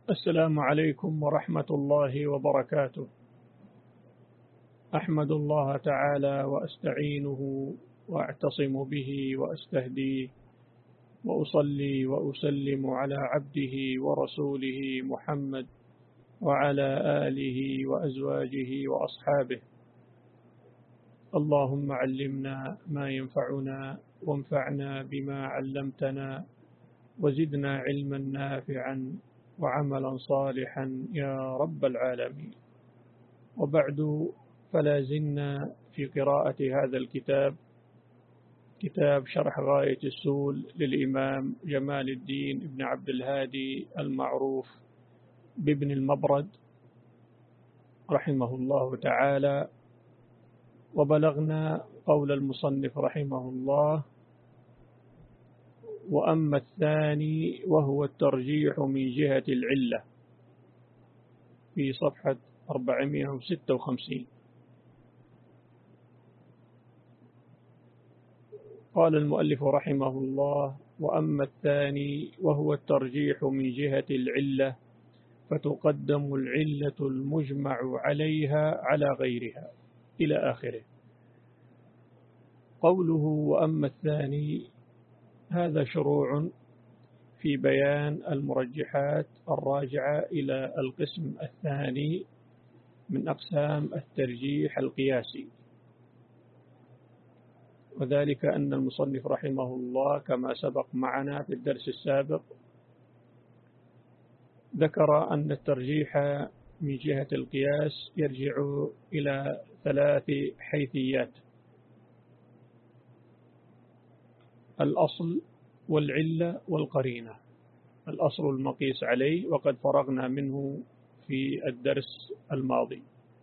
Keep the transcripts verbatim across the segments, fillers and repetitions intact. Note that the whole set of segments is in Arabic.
السلام عليكم ورحمة الله وبركاته. أحمد الله تعالى وأستعينه وأعتصم به وأستهديه، وأصلي وأسلم على عبده ورسوله محمد وعلى آله وأزواجه وأصحابه. اللهم علمنا ما ينفعنا وانفعنا بما علمتنا وزدنا علما نافعا وعملا صالحا يا رب العالمين. وبعد، فلا زلنا في قراءة هذا الكتاب، كتاب شرح غاية السول للإمام جمال الدين ابن عبد الهادي المعروف بابن المبرد رحمه الله تعالى. وبلغنا قول المصنف رحمه الله: وأما الثاني وهو الترجيح من جهة العلة، في صفحة أربعمائة وستة وخمسين. قال المؤلف رحمه الله: وأما الثاني وهو الترجيح من جهة العلة، فتقدم العلة المجمع عليها على غيرها، إلى آخره. قوله وأما الثاني، هذا شروع في بيان المرجحات الراجعة إلى القسم الثاني من أقسام الترجيح القياسي، وذلك أن المصنف رحمه الله كما سبق معنا في الدرس السابق ذكر أن الترجيح من جهة القياس يرجع إلى ثلاث حيثيات: الأصل والعلة والقرينة. الأصل المقيس عليه، وقد فرغنا منه في الدرس الماضي.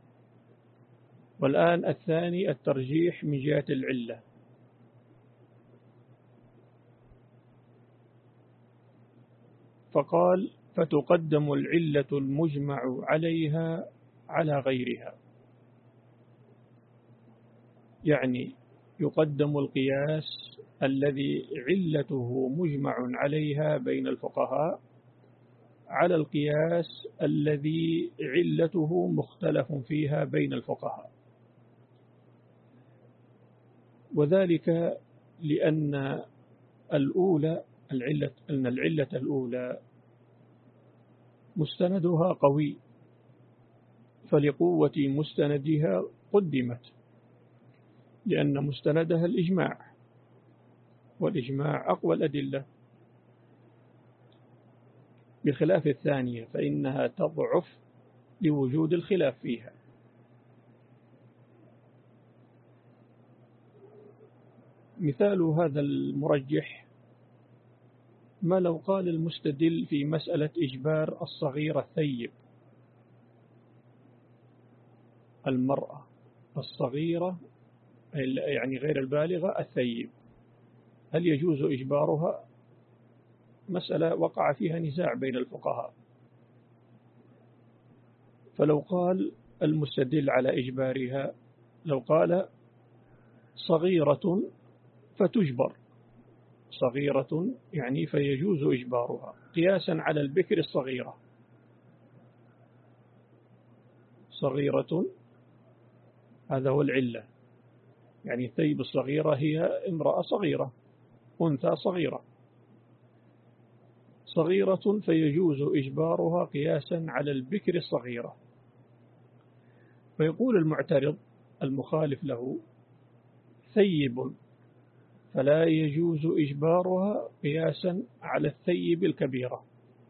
والآن الثاني الترجيح من جهة العلة. فقال: فتقدم العلة المجمع عليها على غيرها، يعني يقدم القياس الذي علته مجمع عليها بين الفقهاء على القياس الذي علته مختلف فيها بين الفقهاء، وذلك لأن الأولى العلة أن العلة الأولى مستندها قوي، فلقوة مستندها قدمت، لأن مستندها الإجماع، والإجماع أقوى الأدلة، بخلاف الثانية فإنها تضعف لوجود الخلاف فيها. مثال هذا المرجح ما لو قال المستدل في مسألة إجبار الصغيرة الثيب، المرأة الصغيرة يعني غير البالغة الثيب، هل يجوز إجبارها؟ مسألة وقع فيها نزاع بين الفقهاء. فلو قال المستدل على إجبارها، لو قال صغيرة فتجبر، صغيرة يعني فيجوز إجبارها قياسا على البكر الصغيرة. صغيرة هذا هو العلة، يعني الثيب الصغيرة هي امرأة صغيرة، أنثى صغيرة، صغيرة فيجوز إجبارها قياسا على البكر الصغيرة. فيقول المعترض المخالف له: ثيب، فلا يجوز إجبارها قياسا على الثيب الكبيرة.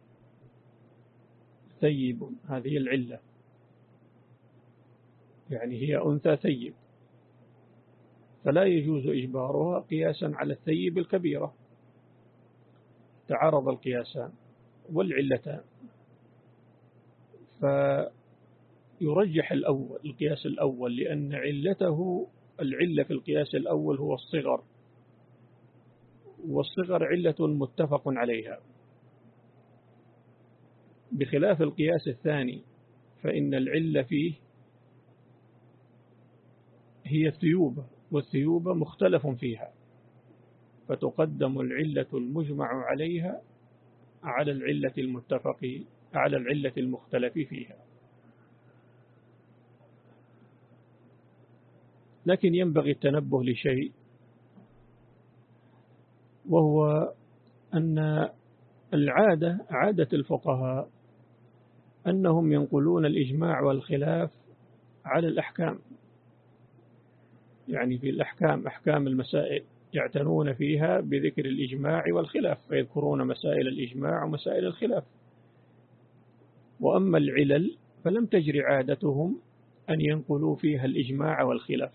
ثيب هذه العلة، يعني هي أنثى ثيب، فلا يجوز إجبارها قياسا على الثيب الكبيرة. تعارض القياسان والعلتان، فيرجح الأول القياس الأول، لأن علته العلة في القياس الأول هو الصغر، والصغر علة متفق عليها، بخلاف القياس الثاني فإن العلة فيه هي الثيوبة، والثيوبة مختلف فيها، فتقدم العلة المجمع عليها على العلة المتفق على العلة المختلف فيها. لكن ينبغي التنبه لشيء، وهو أن العادة عادة الفقهاء أنهم ينقلون الإجماع والخلاف على الأحكام، يعني في الأحكام أحكام المسائل يعتنون فيها بذكر الإجماع والخلاف، فيذكرون مسائل الإجماع ومسائل الخلاف. وأما العلل فلم تجري عادتهم أن ينقلوا فيها الإجماع والخلاف.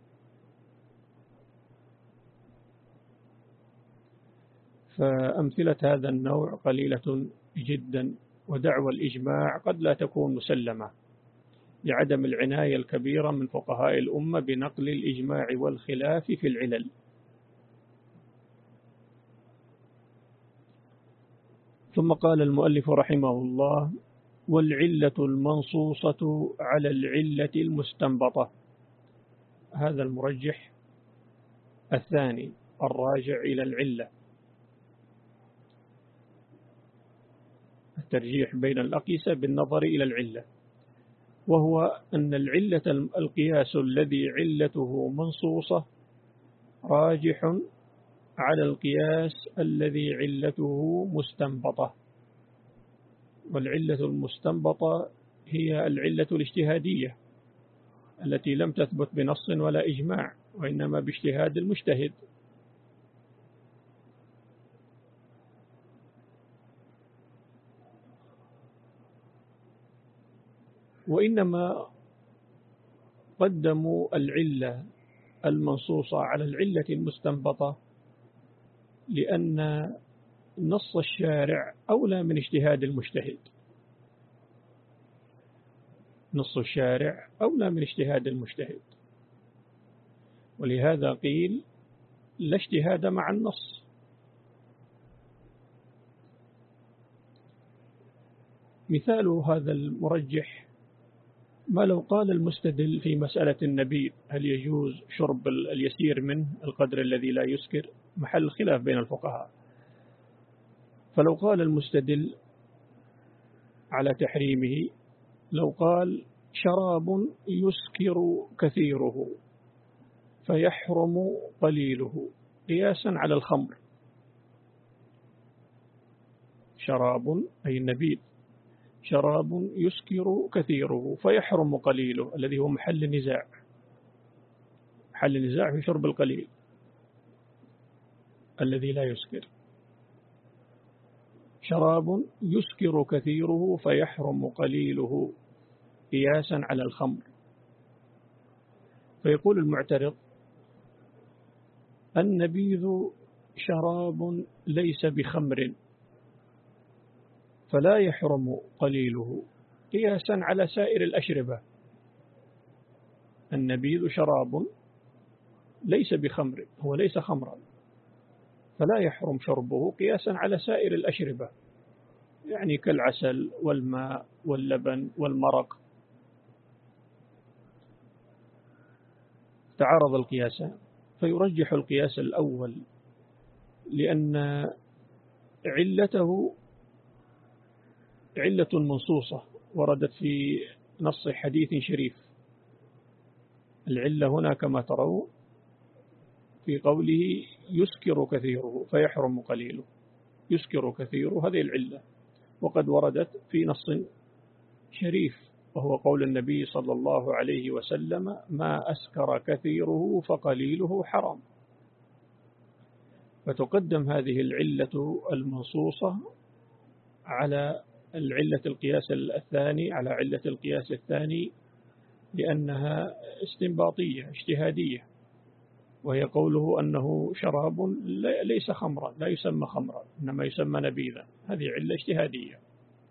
فأمثلة هذا النوع قليلة جدا، ودعوى الإجماع قد لا تكون مسلمة لعدم العناية الكبيرة من فقهاء الأمة بنقل الإجماع والخلاف في العلل. ثم قال المؤلف رحمه الله: والعلة المنصوصة على العلة المستنبطة. هذا المرجح الثاني الراجع إلى العلة، الترجيح بين الأقيسة بالنظر إلى العلة، وهو أن العلة القياس الذي علته منصوصة راجح على القياس الذي علته مستنبطة. والعلة المستنبطة هي العلة الاجتهادية التي لم تثبت بنص ولا إجماع، وإنما باجتهاد المجتهد. وإنما قدموا العلة المنصوصة على العلة المستنبطة لأن نص الشارع أولى من اجتهاد المجتهد. نص الشارع أولى من اجتهاد المجتهد، ولهذا قيل لا اجتهاد مع النص. مثال هذا المرجح ما لو قال المستدل في مسألة النبيذ هل يجوز شرب اليسير منه القدر الذي لا يسكر، محل خلاف بين الفقهاء. فلو قال المستدل على تحريمه، لو قال شراب يسكر كثيره فيحرم قليله قياسا على الخمر، شراب أي النبيذ شراب يسكر كثيره فيحرم قليله، الذي هو محل نزاع، محل نزاع في شرب القليل الذي لا يسكر. شراب يسكر كثيره فيحرم قليله قياسا على الخمر. فيقول المعترض: النبيذ شراب ليس بخمر فلا يحرم قليله قياسا على سائر الأشربة. النبيذ شراب ليس بخمر، هو ليس خمرا، فلا يحرم شربه قياسا على سائر الأشربة، يعني كالعسل والماء واللبن والمرق. تعارض القياسان، فيرجح القياس الأول لأن علته علة منصوصة وردت في نص حديث شريف. العلة هنا كما ترون في قوله يسكر كثيره فيحرم قليله، يسكر كثيره هذه العلة، وقد وردت في نص شريف وهو قول النبي صلى الله عليه وسلم: ما أسكر كثيره فقليله حرام. فتقدم هذه العلة المنصوصة على العلة القياس الثاني، على علة القياس الثاني، لأنها استنباطية اجتهادية، وهي قوله أنه شراب ليس خمرا، لا يسمى خمرا إنما يسمى نبيذا، هذه علة اجتهادية.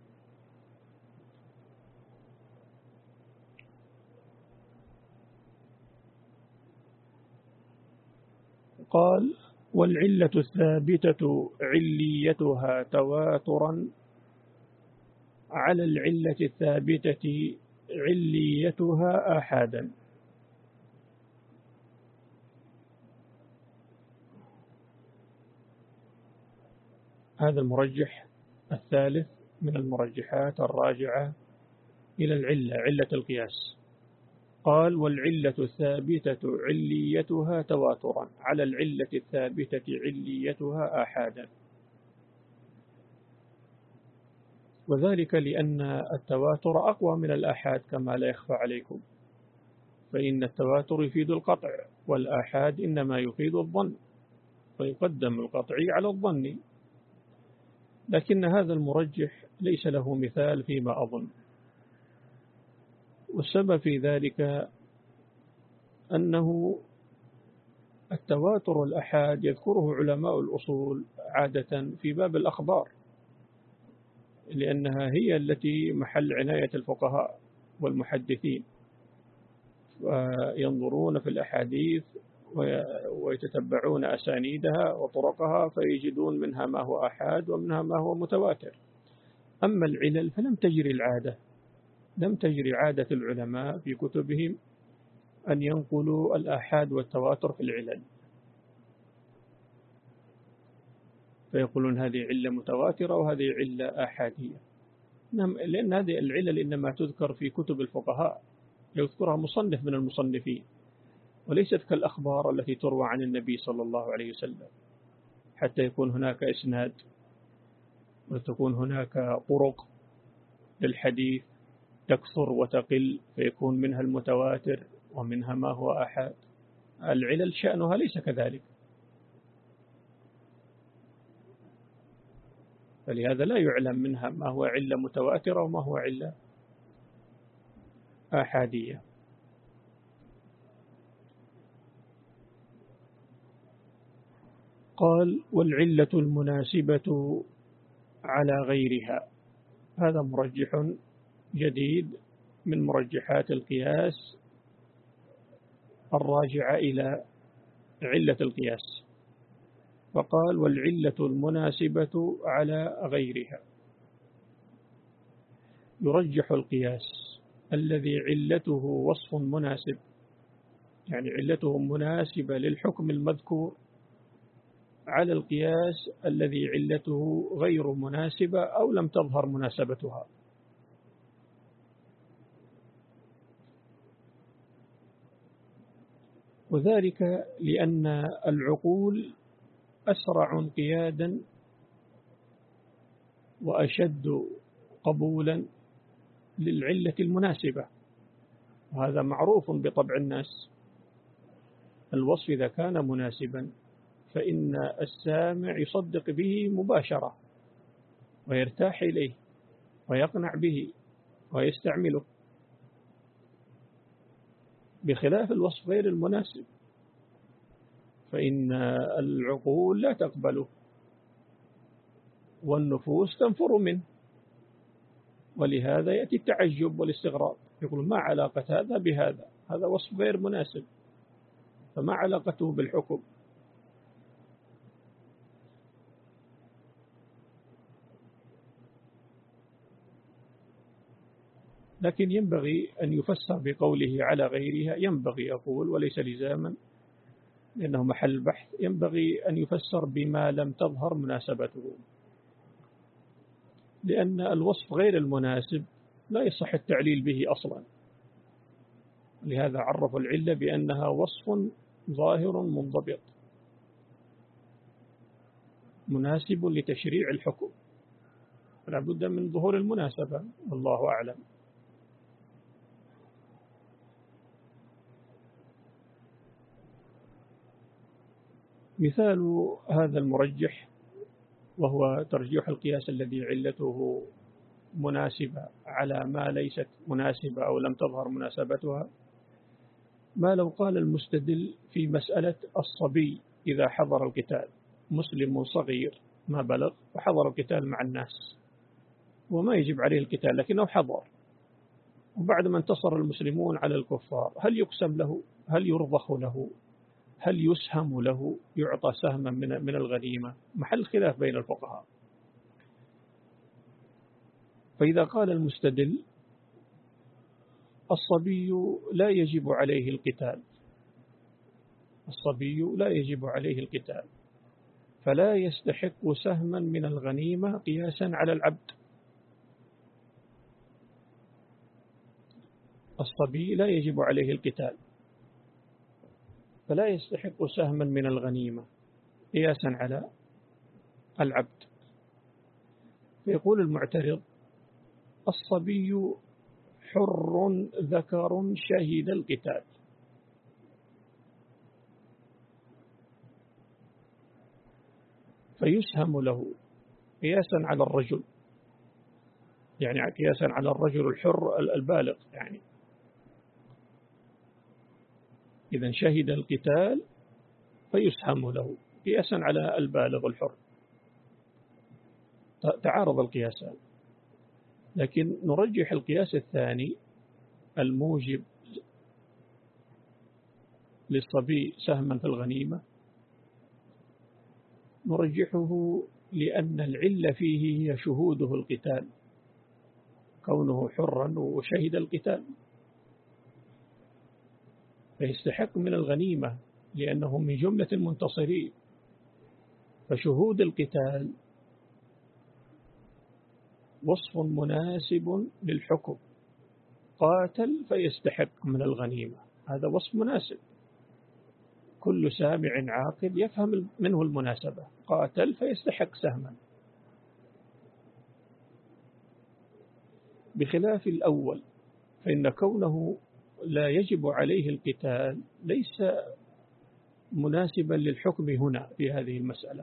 قال: والعلة الثابتة عليتها تواترا على العلة الثابتة عليتها آحادا. هذا المرجح الثالث من المرجحات الراجعة إلى العلة، علة القياس. قال: والعلة الثابتة عليتها تواترا على العلة الثابتة عليتها آحادا. وذلك لأن التواتر أقوى من الآحاد كما لا يخفى عليكم، فإن التواتر يفيد القطع، والآحاد إنما يفيد الظن، فيقدم القطعي على الظن. لكن هذا المرجح ليس له مثال فيما أظن، والسبب في ذلك أنه التواتر الأحاد يذكره علماء الأصول عادة في باب الأخبار، لأنها هي التي محل عناية الفقهاء والمحدثين، وينظرون في الأحاديث ويتتبعون أسانيدها وطرقها فيجدون منها ما هو أحاد ومنها ما هو متواتر. أما العلل فلم تجري العادة، لم تجري عادة العلماء في كتبهم أن ينقلوا الآحاد والتواتر في العلل، فيقولون هذه علة متواترة وهذه علة آحادية، لأن هذه العلل إنما تذكر في كتب الفقهاء، يذكرها مصنف من المصنفين، وليست كالأخبار التي تروى عن النبي صلى الله عليه وسلم، حتى يكون هناك إسناد وتكون هناك طرق للحديث تكثر وتقل، فيكون منها المتواتر ومنها ما هو آحاد. العلل شأنها ليس كذلك، فلهذا لا يعلم منها ما هو علة متواترة وما هو علة آحادية. قال: والعلة المناسبة على غيرها. هذا مرجح جديد من مرجحات القياس الراجعة إلى علة القياس. فقال: والعلة المناسبة على غيرها. يرجح القياس الذي علته وصف مناسب، يعني علته مناسبة للحكم المذكور، على القياس الذي علته غير مناسبة أو لم تظهر مناسبتها. وذلك لأن العقول أسرع انقيادا وأشد قبولا للعلة المناسبة، وهذا معروف بطبع الناس. الوصف إذا كان مناسبا فإن السامع يصدق به مباشرة ويرتاح إليه ويقنع به ويستعمله، بخلاف الوصف غير المناسب فإن العقول لا تقبله والنفوس تنفر منه، ولهذا يأتي التعجب والاستغراب، يقول ما علاقة هذا بهذا؟ هذا وصف غير مناسب، فما علاقته بالحكم؟ لكن ينبغي أن يفسر بقوله على غيرها، ينبغي أقول وليس لزاما لأنه محل بحث، ينبغي أن يفسر بما لم تظهر مناسبته، لأن الوصف غير المناسب لا يصح التعليل به أصلا. لهذا عرفوا العلة بأنها وصف ظاهر منضبط مناسب لتشريع الحكم، فلا بد من ظهور المناسبة، والله أعلم. مثال هذا المرجح وهو ترجيح القياس الذي علته مناسبة على ما ليست مناسبة أو لم تظهر مناسبتها، ما لو قال المستدل في مسألة الصبي إذا حضر القتال، مسلم صغير ما بلغ وحضر القتال مع الناس وما يجب عليه القتال لكنه حضر، وبعد ما انتصر المسلمون على الكفار، هل يقسم له؟ هل يرضخ له؟ هل يسهم له؟ يعطى سهما من من الغنيمة؟ محل خلاف بين الفقهاء. فإذا قال المستدل الصبي لا يجب عليه القتال، الصبي لا يجب عليه القتال فلا يستحق سهما من الغنيمة قياسا على العبد، الصبي لا يجب عليه القتال، فلا يستحق سهما من الغنيمة قياسا على العبد. فيقول المعترض: الصبي حر ذكر شهد القتال، فيسهم له قياسا على الرجل، يعني قياسا على الرجل الحر البالغ، يعني إذا شهد القتال فيسهم له قياسا على البالغ الحر. تعارض القياسان، لكن نرجح القياس الثاني الموجب للصبي سهما في الغنيمة، نرجحه لأن العلة فيه هي شهوده القتال، كونه حرا وشهد القتال، فيستحق من الغنيمة لأنه من جملة المنتصرين. فشهود القتال وصف مناسب للحكم، قاتل فيستحق من الغنيمة، هذا وصف مناسب، كل سامع عاقل يفهم منه المناسبة، قاتل فيستحق سهما. بخلاف الأول فإن كونه لا يجب عليه القتال ليس مناسبا للحكم هنا في هذه المسألة،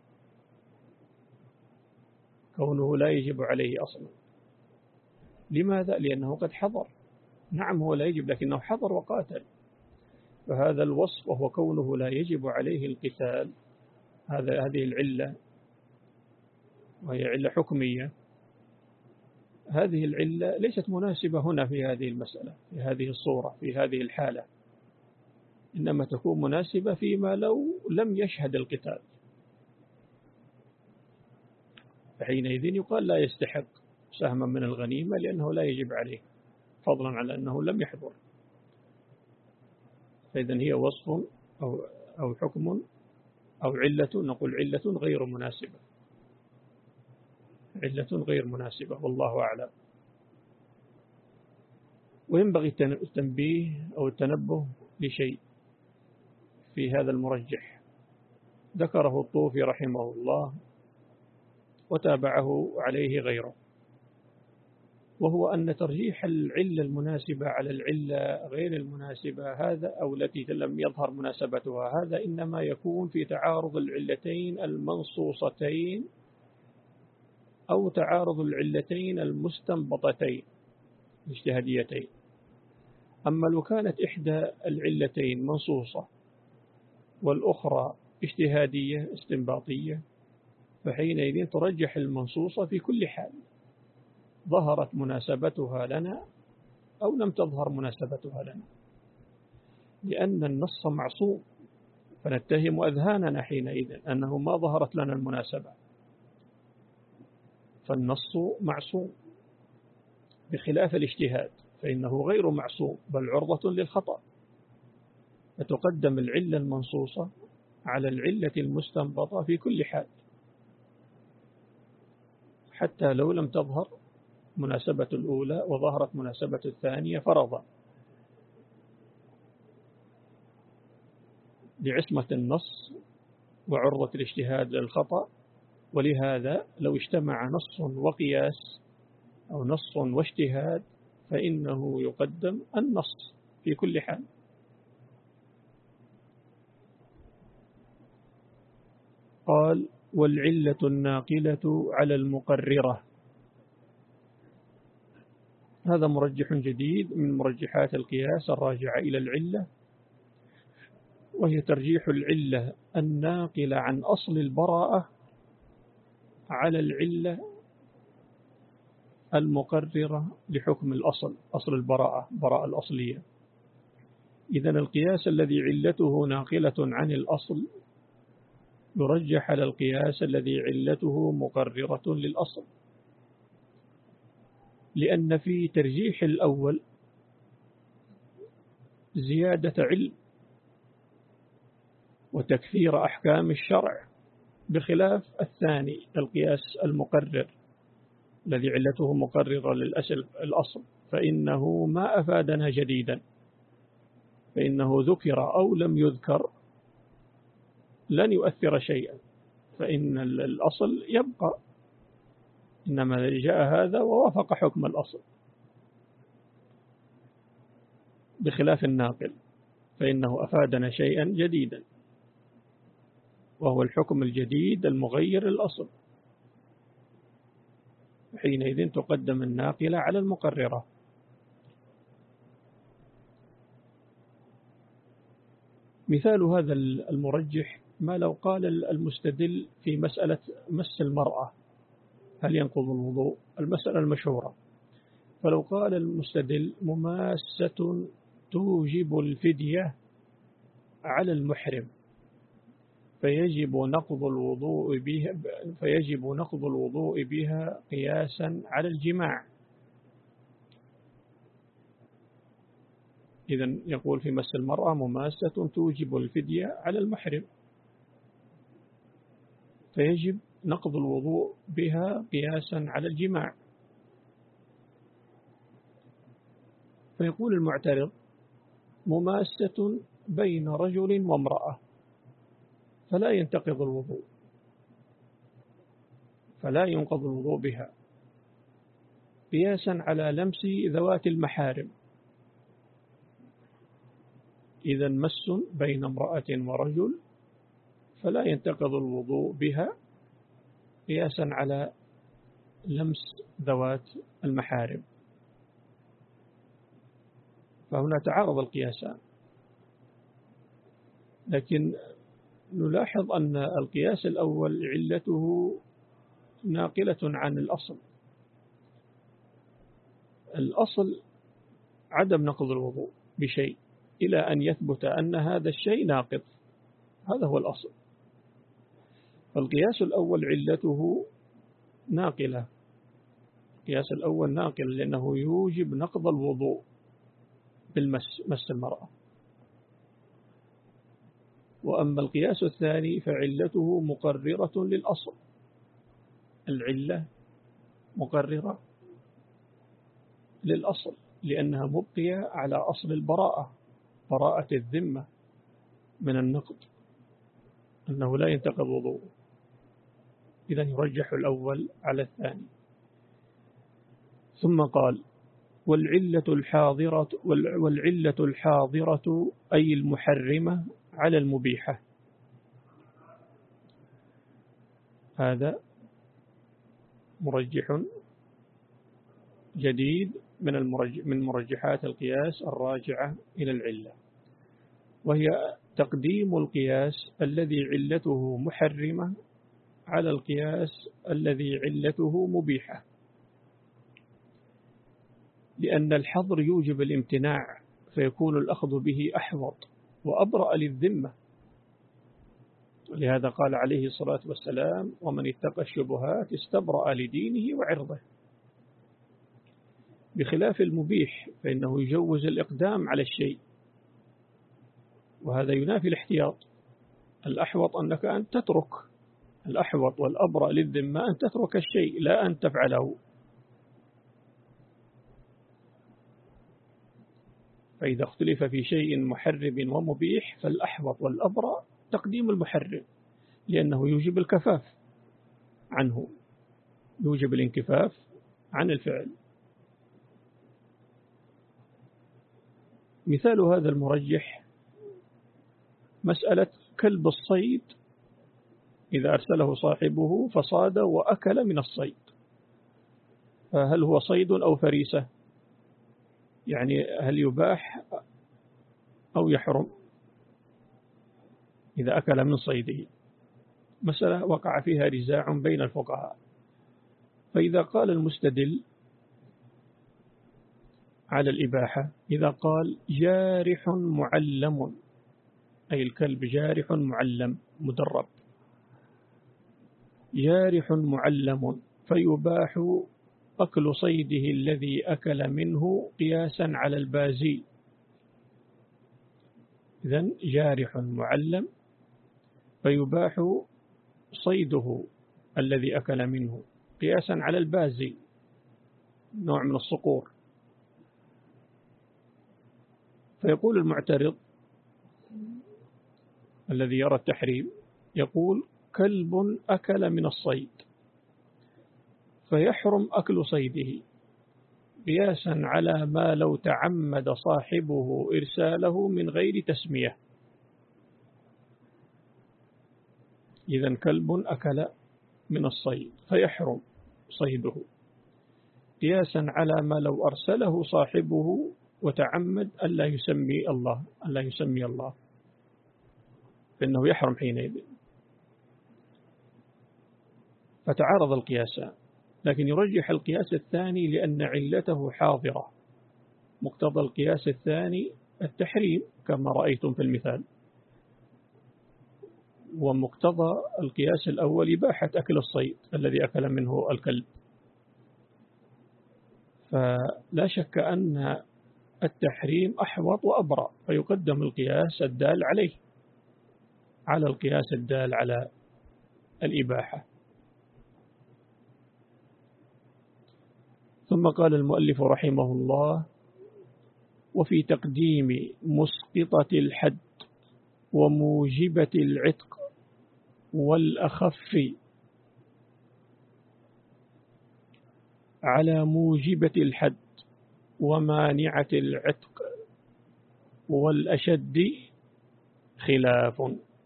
كونه لا يجب عليه أصلا. لماذا؟ لأنه قد حضر، نعم هو لا يجب لكنه حضر وقاتل، فهذا الوصف وهو كونه لا يجب عليه القتال، هذا هذه العلة وهي علة حكمية، هذه العلة ليست مناسبة هنا في هذه المسألة، في هذه الصورة، في هذه الحالة، إنما تكون مناسبة فيما لو لم يشهد القتال، فحينئذ يقال لا يستحق سهما من الغنيمة لأنه لا يجب عليه، فضلا على أنه لم يحضر. فإذن هي وصف أو, أو حكم أو علة، نقول علة غير مناسبة، علة غير مناسبة، والله أعلم. وينبغي التنبيه أو التنبه لشيء في هذا المرجح ذكره الطوفي رحمه الله وتابعه عليه غيره، وهو أن ترجيح العلة المناسبة على العلة غير المناسبة هذا أو التي لم يظهر مناسبتها، هذا إنما يكون في تعارض العلتين المنصوصتين أو تعارض العلتين المستنبطتين الاجتهاديتين. أما لو كانت إحدى العلتين منصوصة والأخرى اجتهادية استنباطية، فحينئذ ترجح المنصوصة في كل حال، ظهرت مناسبتها لنا أو لم تظهر مناسبتها لنا، لأن النص معصوم، فنتهم أذهاننا حينئذ أنه ما ظهرت لنا المناسبة، فالنص معصوم بخلاف الاجتهاد فإنه غير معصوم بل عرضة للخطأ، فتقدم العلة المنصوصة على العلة المستنبطة في كل حال حتى لو لم تظهر مناسبة الأولى وظهرت مناسبة الثانية فرضا لعصمة النص وعرضة الاجتهاد للخطأ. ولهذا لو اجتمع نص وقياس أو نص واجتهاد فإنه يقدم النص في كل حال. قال: والعلة الناقلة على المقررة. هذا مرجح جديد من مرجحات القياس الراجعة إلى العلة، وهي ترجيح العلة الناقلة عن أصل البراءة على العلة المقررة لحكم الأصل، أصل البراءة، براءة الأصلية. إذن القياس الذي علته ناقلة عن الأصل يرجح على القياس الذي علته مقررة للأصل، لأن في ترجيح الأول زيادة علم وتكثير أحكام الشرع، بخلاف الثاني القياس المقرر الذي علته مقررة للأصل الأصل فإنه ما أفادنا جديدا، فإنه ذكر أو لم يذكر لن يؤثر شيئا، فإن الأصل يبقى، إنما جاء هذا ووافق حكم الأصل، بخلاف الناقل فإنه أفادنا شيئا جديدا وهو الحكم الجديد المغير للأصل، حينئذ تقدم الناقلة على المقررة. مثال هذا المرجح ما لو قال المستدل في مسألة مس المرأة هل ينقض الوضوء، المسألة المشهورة، فلو قال المستدل مماسة توجب الفدية على المحرم فيجب نقض الوضوء بها فيجب نقض الوضوء بها قياسا على الجماع. إذن يقول في مس المرأة مماسة توجب الفدية على المحرم فيجب نقض الوضوء بها قياسا على الجماع. فيقول المعترض مماسة بين رجل وامرأة فلا ينتقض الوضوء، فلا ينقض الوضوء بها قياسا على لمس ذوات المحارم. إذا مس بين امرأة ورجل فلا ينتقض الوضوء بها قياسا على لمس ذوات المحارم، فهنا تعارض القياسان. لكن نلاحظ أن القياس الأول علته ناقلة عن الأصل. الأصل عدم نقض الوضوء بشيء إلى أن يثبت أن هذا الشيء ناقض، هذا هو الأصل. فالقياس الأول علته ناقلة، القياس الأول ناقل لأنه يوجب نقض الوضوء بالمس مس المرأة. وأما القياس الثاني فعلته مقررة للأصل، العلة مقررة للأصل لأنها مبقية على أصل البراءة، براءة الذمة من النقض، أنه لا ينتقض وضوء. إذن يرجح الأول على الثاني. ثم قال والعلة الحاضرة والعلة الحاضرة أي المحرمة على المبيحة. هذا مرجح جديد من المرجح من مرجحات القياس الراجعة إلى العلة، وهي تقديم القياس الذي علته محرمة على القياس الذي علته مبيحة، لأن الحظر يوجب الامتناع فيكون الأخذ به أحوط وأبرأ للذمة. لهذا قال عليه الصلاة والسلام ومن اتقى الشبهات استبرأ لدينه وعرضه، بخلاف المبيح فإنه يجوز الإقدام على الشيء، وهذا ينافي الاحتياط. الأحوط أنك أن تترك، الأحوط والأبرأ للذمة أن تترك الشيء لا أن تفعله. فإذا اختلف في شيء محرم ومبيح فالأحوط والأبرأ تقديم المحرم، لأنه يوجب الكفاف عنه، يوجب الانكفاف عن الفعل. مثال هذا المرجح مسألة كلب الصيد إذا أرسله صاحبه فصاد وأكل من الصيد، فهل هو صيد أو فريسة؟ يعني هل يباح أو يحرم إذا أكل من صيده؟ مسألة وقع فيها نزاع بين الفقهاء. فإذا قال المستدل على الإباحة، إذا قال جارح معلم، أي الكلب جارح معلم مدرب، جارح معلم فيباح أكل صيده الذي أكل منه قياسا على البازي. إذن جارح معلم فيباح صيده الذي أكل منه قياسا على البازي نوع من الصقور. فيقول المعترض الذي يرى التحريم، يقول كلب أكل من الصيد فيحرم أكل صيده قياسا على ما لو تعمد صاحبه إرساله من غير تسمية. إذن كلب أكل من الصيد فيحرم صيده قياسا على ما لو أرسله صاحبه وتعمد ألا يسمي الله ألا يسمي الله فإنه يحرم حينئذ. فتعارض القياسان، لكن يرجح القياس الثاني لأن علته حاضرة. مقتضى القياس الثاني التحريم كما رأيتم في المثال، ومقتضى القياس الأول إباحة أكل الصيد الذي أكل منه الكلب. فلا شك أن التحريم أحوط وأبرأ، فيقدم القياس الدال عليه على القياس الدال على الإباحة. ثم قال المؤلف رحمه الله: وفي تقديم مسقطة الحد وموجبة العتق والأخف على موجبة الحد ومانعة العتق والأشد خلاف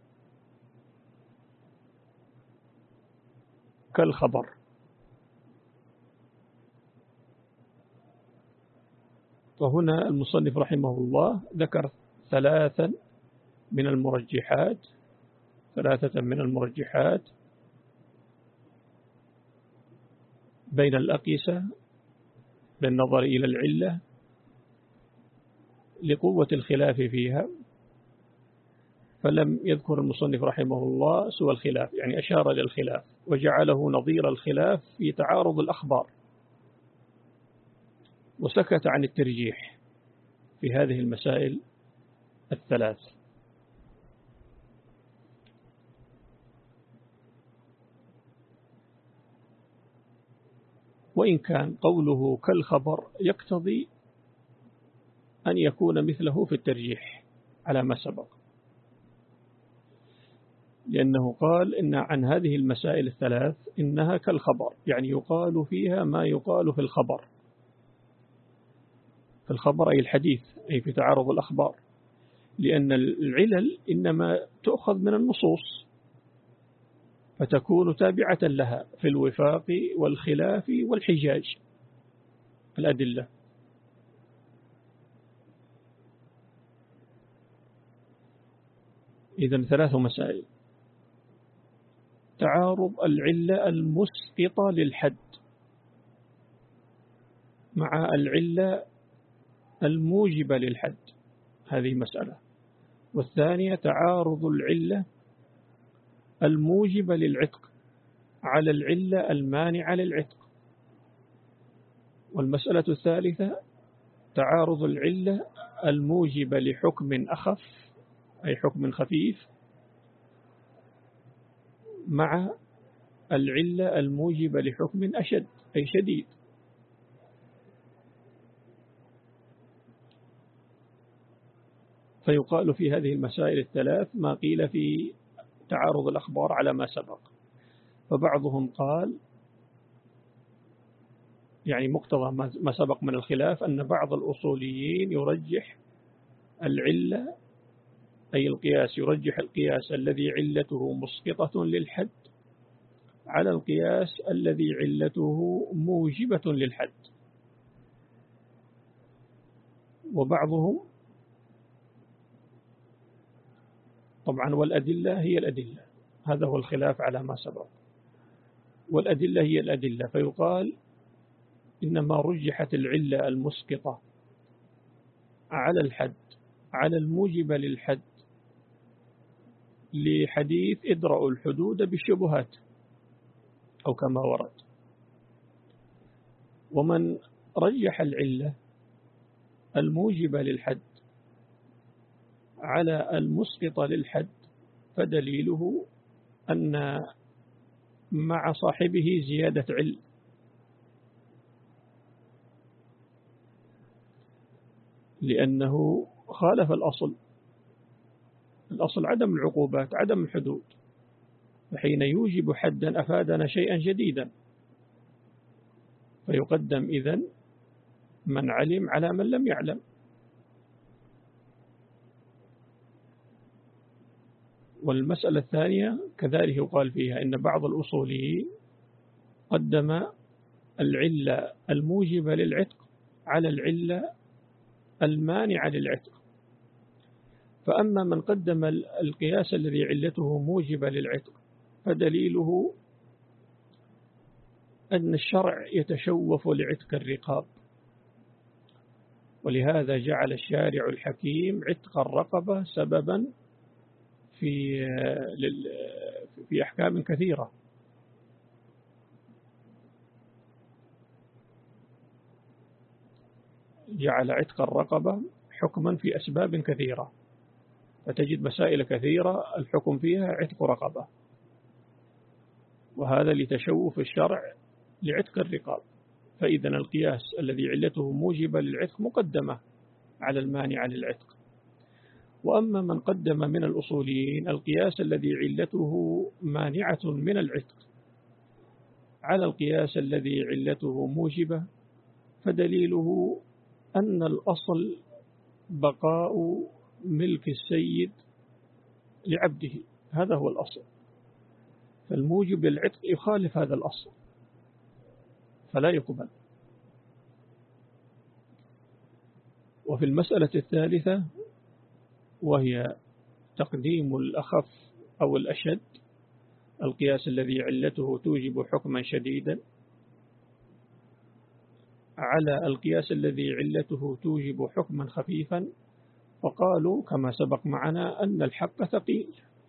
كالخبر. وهنا المصنف رحمه الله ذكر ثلاثا من المرجحات ثلاثة من المرجحات بين الأقيسة بالنظر إلى العلة لقوة الخلاف فيها، فلم يذكر المصنف رحمه الله سوى الخلاف، يعني أشار للخلاف وجعله نظير الخلاف في تعارض الأخبار، وسكت عن الترجيح في هذه المسائل الثلاث. وإن كان قوله كالخبر يقتضي أن يكون مثله في الترجيح على ما سبق، لأنه قال إن عن هذه المسائل الثلاث إنها كالخبر، يعني يقال فيها ما يقال في الخبر. في الخبر أي الحديث، أي في تعارض الأخبار، لأن العلل إنما تؤخذ من النصوص فتكون تابعة لها في الوفاق والخلاف والحجاج الأدلة. إذن ثلاث مسائل: تعارض العلة المسقطة للحد مع العلة الموجبة للحد، هذه مسألة. والثانية تعارض العلة الموجبة للعتق على العلة المانعة للعتق. والمسألة الثالثة تعارض العلة الموجبة لحكم أخف أي حكم خفيف مع العلة الموجبة لحكم أشد أي شديد. فيقال في هذه المسائل الثلاث ما قيل في تعارض الأخبار على ما سبق. فبعضهم قال، يعني مقتضى ما سبق من الخلاف، أن بعض الأصوليين يرجح العلة أي القياس، يرجح القياس الذي علته مسقطة للحد على القياس الذي علته موجبة للحد. وبعضهم طبعا والأدلة هي الأدلة، هذا هو الخلاف على ما سبق، والأدلة هي الأدلة. فيقال إنما رجحت العلة المسقطة على الحد على الموجبة للحد لحديث ادرأوا الحدود بالشبهات أو كما ورد. ومن رجح العلة الموجبة للحد على المسقطة للحد فدليله أن مع صاحبه زيادة علم، لأنه خالف الأصل. الأصل عدم العقوبات، عدم الحدود، فحين يوجب حدا أفادنا شيئا جديدا، فيقدم إذن من علم على من لم يعلم. والمسألة الثانية كذلك يقال فيها إن بعض الأصوليين قدم العلة الموجبة للعتق على العلة المانعة للعتق. فأما من قدم القياس الذي علته موجبة للعتق فدليله أن الشرع يتشوف لعتق الرقاب، ولهذا جعل الشارع الحكيم عتق الرقبة سببا في في أحكام كثيرة. جعل عتق الرقبة حكما في أسباب كثيرة، فتجد مسائل كثيرة الحكم فيها عتق رقبة، وهذا لتشوف الشرع لعتق الرقاب. فإذا القياس الذي علته موجبة للعتق مقدمة على المانع للعتق. وأما من قدم من الأصوليين القياس الذي علته مانعة من العتق على القياس الذي علته موجبة، فدليله أن الأصل بقاء ملك السيد لعبده، هذا هو الأصل. فالموجب للعتق يخالف هذا الأصل فلا يقبل. وفي المسألة الثالثة وهي تقديم الأخف أو الأشد، القياس الذي علته توجب حكما شديدا على القياس الذي علته توجب حكما خفيفا، فقالوا كما سبق معنا أن الحق ثقيل،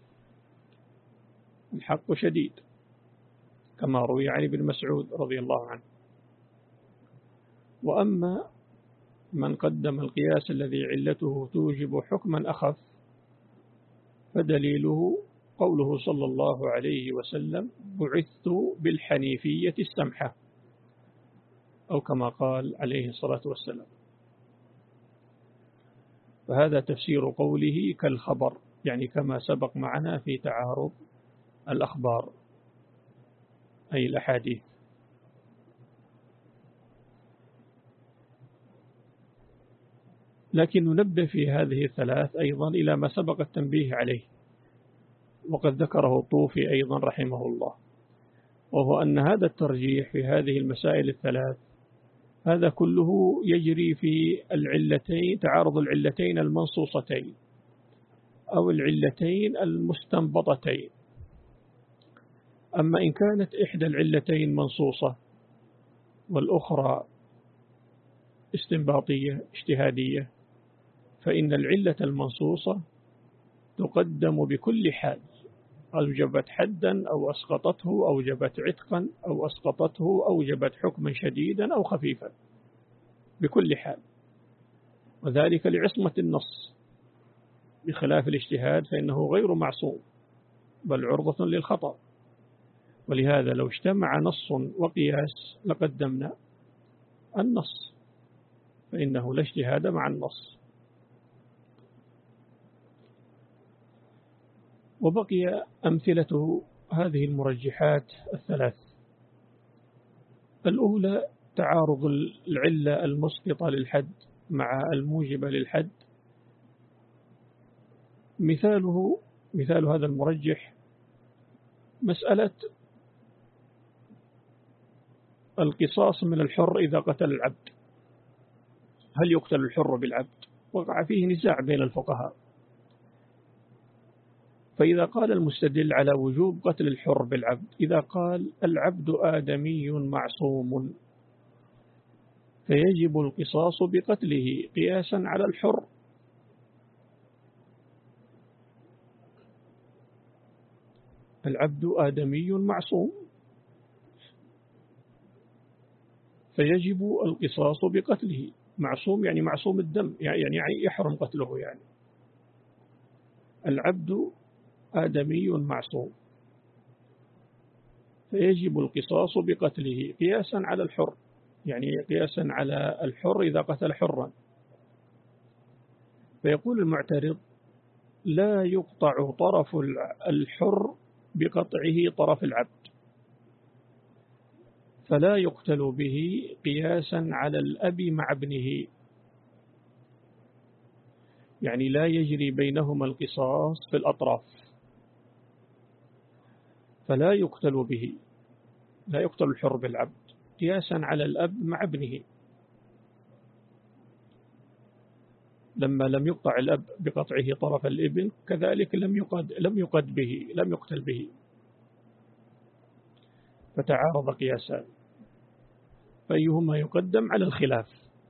الحق شديد، كما روي عن ابن مسعود رضي الله عنه. وأما من قدم القياس الذي علته توجب حكما أخف فدليله قوله صلى الله عليه وسلم: بعثت بالحنيفية السمحة، أو كما قال عليه الصلاة والسلام. فهذا تفسير قوله كالخبر، يعني كما سبق معنا في تعارض الأخبار أي الأحاديث. لكن ننبه في هذه الثلاث أيضا إلى ما سبق التنبيه عليه، وقد ذكره الطوفي أيضا رحمه الله، وهو أن هذا الترجيح في هذه المسائل الثلاث هذا كله يجري في العلتين، تعارض العلتين المنصوصتين أو العلتين المستنبطتين. أما إن كانت إحدى العلتين منصوصة والأخرى استنباطية اجتهادية، فإن العلة المنصوصة تقدم بكل حال، أوجبت حدا أو أسقطته، أوجبت عتقا أو أسقطته، أوجبت حكما شديدا أو خفيفا، بكل حال، وذلك لعصمة النص، بخلاف الاجتهاد فإنه غير معصوم بل عرضة للخطأ. ولهذا لو اجتمع نص وقياس لقدمنا النص، فإنه لا اجتهاد مع النص. وبقي أمثلة هذه المرجحات الثلاث. الأولى تعارض العلة المسقطة للحد مع الموجبة للحد. مثاله مثال هذا المرجح مسألة القصاص من الحر إذا قتل العبد، هل يقتل الحر بالعبد؟ وقع فيه نزاع بين الفقهاء. فإذا قال المستدل على وجوب قتل الحر بالعبد، إذا قال العبد آدمي معصوم فيجب القصاص بقتله قياسا على الحر، العبد آدمي معصوم فيجب القصاص بقتله. معصوم يعني معصوم الدم، يعني يحرم قتله، يعني العبد آدمي معصوم فيجب القصاص بقتله قياسا على الحر، يعني قياسا على الحر إذا قتل حرا. فيقول المعترض: لا يقطع طرف الحر بقطعه طرف العبد، فلا يقتل به قياسا على الأب مع ابنه، يعني لا يجري بينهما القصاص في الأطراف، فلا يقتل به، لا يقتل الحر بالعبد قياسا على الأب مع ابنه، لما لم يقطع الأب بقطعه طرف الابن كذلك لم يقد لم يقد به لم يقتل به، فتعارض قياسان، فأيهما يقدم على الخلاف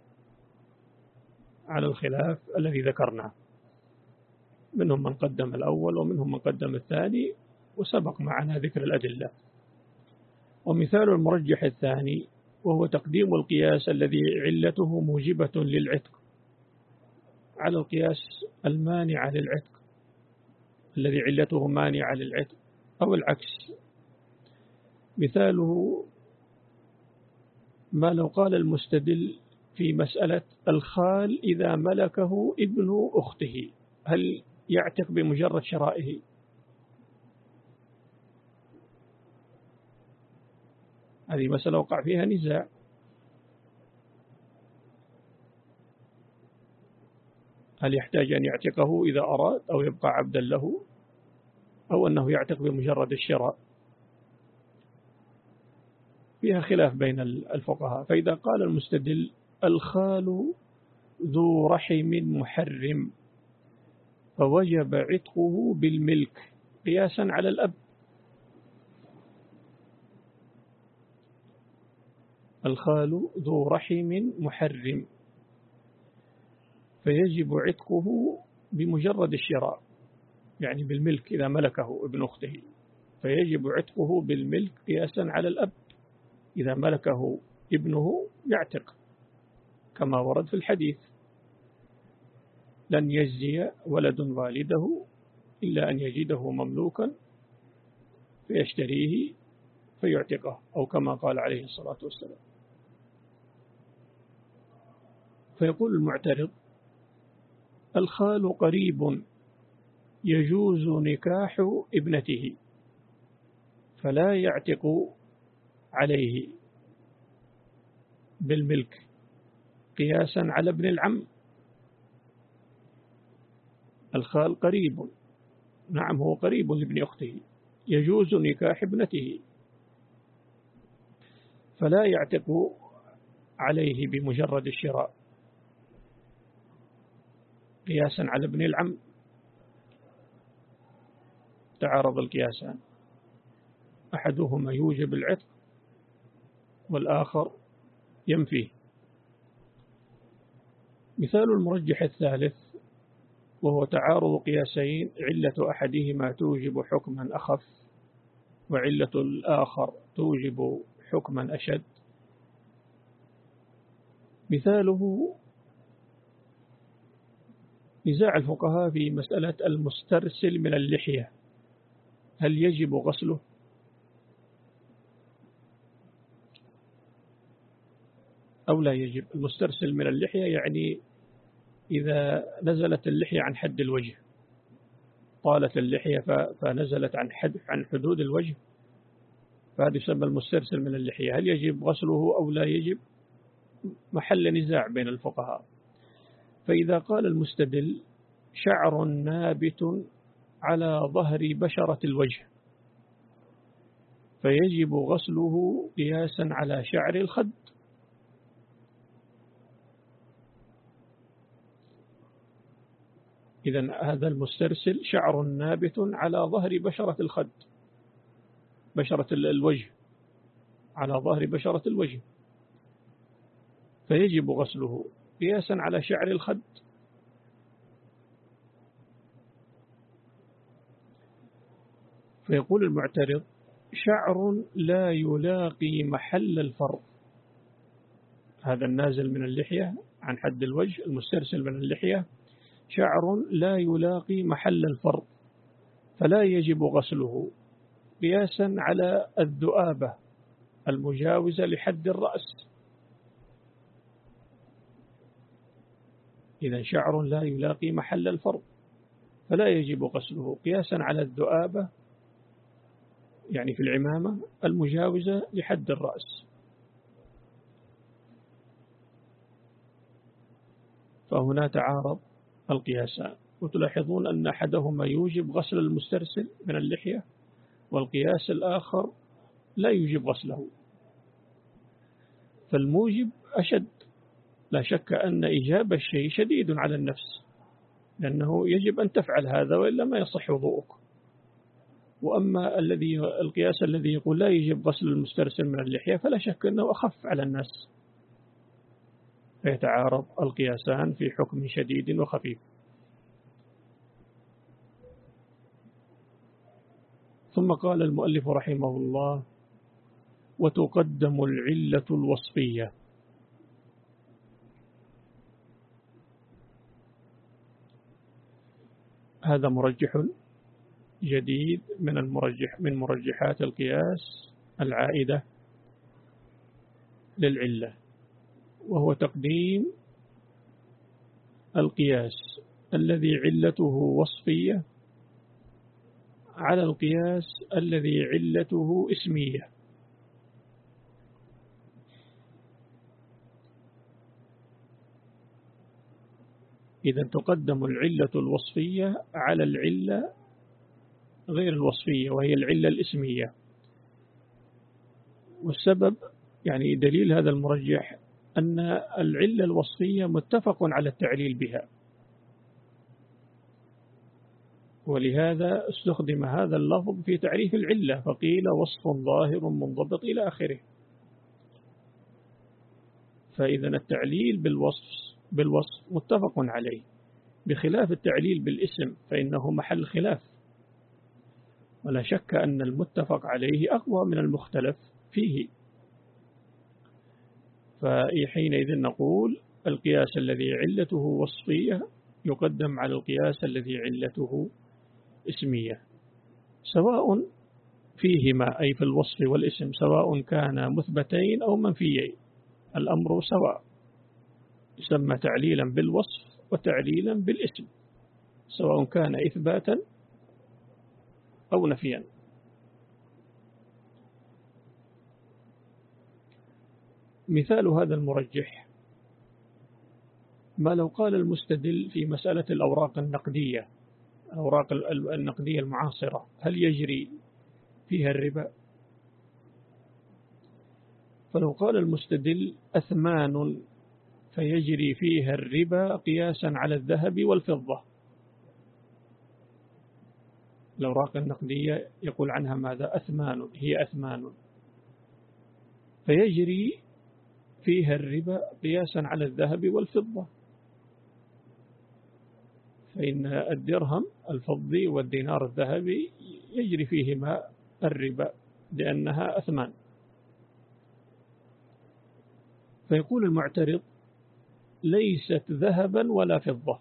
على الخلاف الذي ذكرناه، منهم من قدم الأول ومنهم من قدم الثاني، وسبق معنا ذكر الأدلة. ومثال المرجح الثاني وهو تقديم القياس الذي علته موجبة للعتق على القياس المانع للعتق الذي علته مانع للعتق، أو العكس. مثاله ما لو قال المستدل في مسألة الخال إذا ملكه ابن أخته هل يعتق بمجرد شرائه؟ هذه مسألة وقع فيها نزاع، هل يحتاج أن يعتقه إذا أراد أو يبقى عبدا له، أو أنه يعتق بمجرد الشراء؟ فيها خلاف بين الفقهاء. فإذا قال المستدل الخال ذو رحم محرم فوجب عتقه بالملك قياسا على الأب، الخال ذو رحم محرم فيجب عتقه بمجرد الشراء، يعني بالملك إذا ملكه ابن أخته، فيجب عتقه بالملك قياسا على الأب، إذا ملكه ابنه يعتق كما ورد في الحديث: لن يجزي ولد والده إلا أن يجده مملوكا فيشتريه فيعتقه، أو كما قال عليه الصلاة والسلام. فيقول المعترض الخال قريب يجوز نكاح ابنته فلا يعتق عليه بالملك قياسا على ابن العم. الخال قريب، نعم هو قريب لابن أخته، يجوز نكاح ابنته فلا يعتق عليه بمجرد الشراء قياسا على ابن العم. تعارض القياسان، أحدهما يوجب العتق والآخر ينفيه. مثال المرجح الثالث وهو تعارض قياسين علة أحدهما توجب حكما أخف وعلة الآخر توجب حكما أشد. مثاله نزاع الفقهاء في مسألة المسترسل من اللحية، هل يجب غسله؟ أو لا يجب؟ المسترسل من اللحية يعني إذا نزلت اللحية عن حد الوجه، طالت اللحية فنزلت عن حد عن حدود الوجه، فهذا يسمى المسترسل من اللحية، هل يجب غسله أو لا يجب؟ محل نزاع بين الفقهاء. فإذا قال المستدل شعر نابت على ظهر بشرة الوجه فيجب غسله قياسا على شعر الخد، إذن هذا المسترسل شعر نابت على ظهر بشرة الخد، بشرة الوجه، على ظهر بشرة الوجه، فيجب غسله قياسا على شعر الخد. فيقول المعترض شعر لا يلاقي محل الفرض، هذا النازل من اللحية عن حد الوجه المسترسل من اللحية شعر لا يلاقي محل الفرض فلا يجب غسله قياسا على الذؤابة المجاوزة لحد الرأس. إذا شعر لا يلاقي محل الفرض فلا يجب غسله، قياسا على الذؤابة يعني في العمامة المجاوزة لحد الرأس. فهنا تعارض القياسان، وتلاحظون أن أحدهما يوجب غسل المسترسل من اللحية، والقياس الآخر لا يوجب غسله. فالموجب أشد، لا شك أن إيجاب الشيء شديد على النفس، لأنه يجب أن تفعل هذا وإلا ما يصح وضوءك. وأما الذي القياس الذي يقول لا يجب غسل المسترسل من اللحية فلا شك أنه أخف على الناس، فيتعارض القياسان في حكم شديد وخفيف. ثم قال المؤلف رحمه الله: وتقدم العلة الوصفية. هذا مرجح جديد من المرجح من مرجحات القياس العائدة للعلة، وهو تقديم القياس الذي علته وصفية على القياس الذي علته اسمية. إذا تقدم العلة الوصفية على العلة غير الوصفية وهي العلة الاسمية. والسبب يعني دليل هذا المرجح أن العلة الوصفية متفق على التعليل بها، ولهذا استخدم هذا اللفظ في تعريف العلة، فقيل وصف ظاهر منضبط إلى آخره. فإذا التعليل بالوصف بالوصف متفق عليه، بخلاف التعليل بالاسم فإنه محل خلاف، ولا شك أن المتفق عليه أقوى من المختلف فيه. فحينئذ نقول القياس الذي علته وصفية يقدم على القياس الذي علته اسمية، سواء فيهما أي في الوصف والاسم، سواء كان مثبتين أو منفيين، الأمر سواء، يسمى تعليلا بالوصف وتعليلا بالاسم، سواء كان إثباتا أو نفيا. مثال هذا المرجح ما لو قال المستدل في مسألة الأوراق النقدية، الأوراق النقدية المعاصرة، هل يجري فيها الربا؟ فلو قال المستدل أثمان فيجري فيها الربا قياسا على الذهب والفضة. الأوراق النقدية يقول عنها ماذا؟ أثمان، هي أثمان، فيجري فيها الربا قياسا على الذهب والفضة، فإن الدرهم الفضي والدينار الذهبي يجري فيهما الربا لأنها أثمان. فيقول المعترض ليست ذهبا ولا فضة،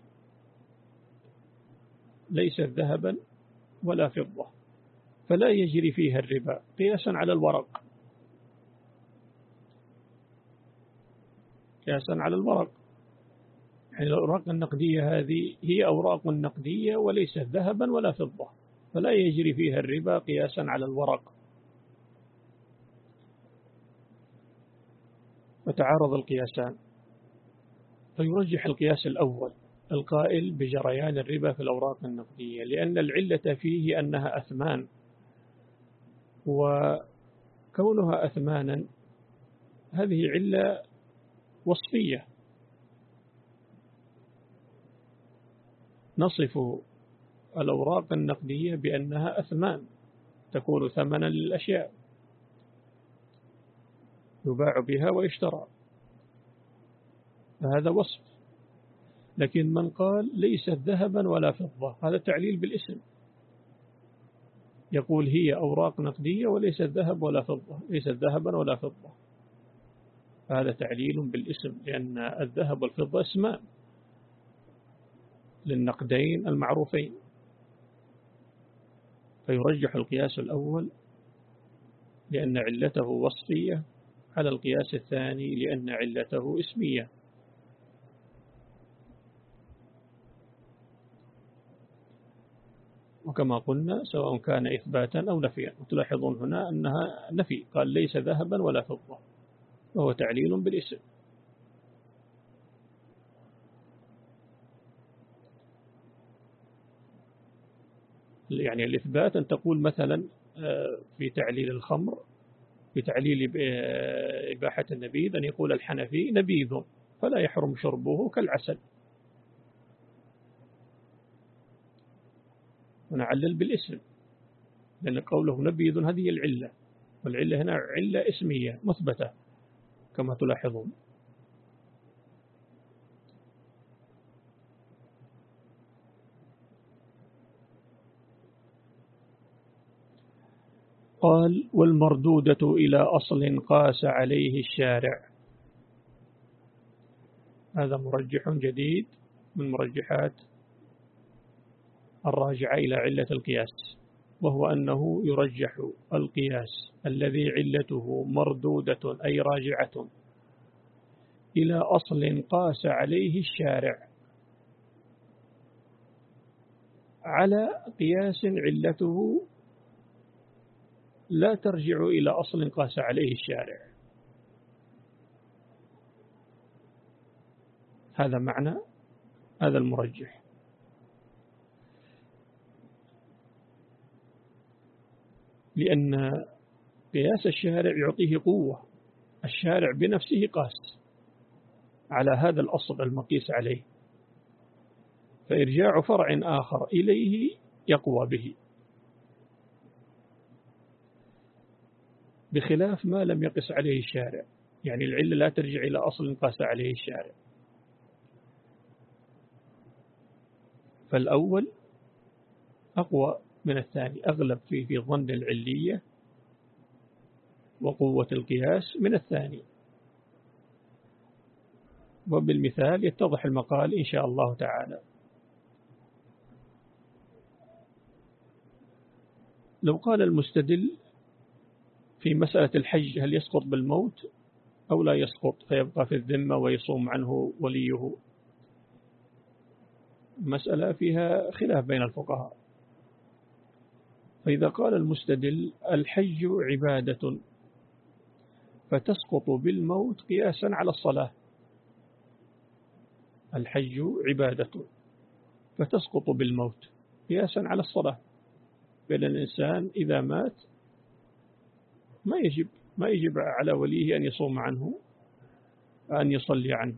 ليست ذهبا ولا فضة، فلا يجري فيها الربا قياسا على الورق، قياسا على الورق. يعني الأوراق النقدية هذه هي أوراق نقدية وليست ذهبا ولا فضة، فلا يجري فيها الربا قياسا على الورق. فتعارض القياسان، فيرجح القياس الأول القائل بجريان الربا في الأوراق النقدية، لأن العلة فيه أنها أثمان، وكونها أثمانا هذه علة وصفية، نصف الأوراق النقدية بأنها أثمان تكون ثمنا للأشياء يباع بها ويشترى، فهذا وصف. لكن من قال ليست ذهبا ولا فضة هذا تعليل بالاسم، يقول هي أوراق نقدية وليست ذهب ولا فضة، ليست ذهبا ولا فضة، هذا تعليل بالاسم، لأن الذهب والفضة اسمان للنقدين المعروفين. فيرجح القياس الأول لأن علته وصفية على القياس الثاني لأن علته اسمية. وكما قلنا سواء كان إثباتا أو نفيا، وتلاحظون هنا أنها نفي، قال ليس ذهبا ولا فضة، وهو تعليل بالاسم. يعني الإثبات أن تقول مثلا في تعليل الخمر، في تعليل إباحة النبيذ، أن يقول الحنفي نبيذ فلا يحرم شربه كالعسل، ونعلل بالاسم، لأن قوله نبيذ هذه العلة، والعلة هنا علة اسمية مثبتة كما تلاحظون. قال والمردودة إلى أصل قاس عليه الشارع. هذا مرجح جديد من مرجحات الراجعة إلى علة القياس، وهو أنه يرجح القياس الذي علته مردودة أي راجعة إلى أصل قاس عليه الشارع على قياس علته لا ترجع إلى أصل قاس عليه الشارع. هذا معنى هذا المرجح، لأن قياس الشارع يعطيه قوة، الشارع بنفسه قاس على هذا الأصل المقيس عليه، فإرجاع فرع آخر إليه يقوى به، بخلاف ما لم يقس عليه الشارع. يعني العلة لا ترجع إلى أصل قاس عليه الشارع. فالأول أقوى من الثاني، أغلب في في ظن العلية وقوة القياس من الثاني. وبالمثال يتضح المقال إن شاء الله تعالى. لو قال المستدل في مسألة الحج هل يسقط بالموت أو لا يسقط فيبقى في الذمة ويصوم عنه وليه، مسألة فيها خلاف بين الفقهاء. فإذا قال المستدل الحج عبادة فتسقط بالموت قياسا على الصلاة، الحج عبادة فتسقط بالموت قياسا على الصلاة، بأن الإنسان إذا مات ما يجب ما يجب على وليه أن يصوم عنه، أن يصلي عنه،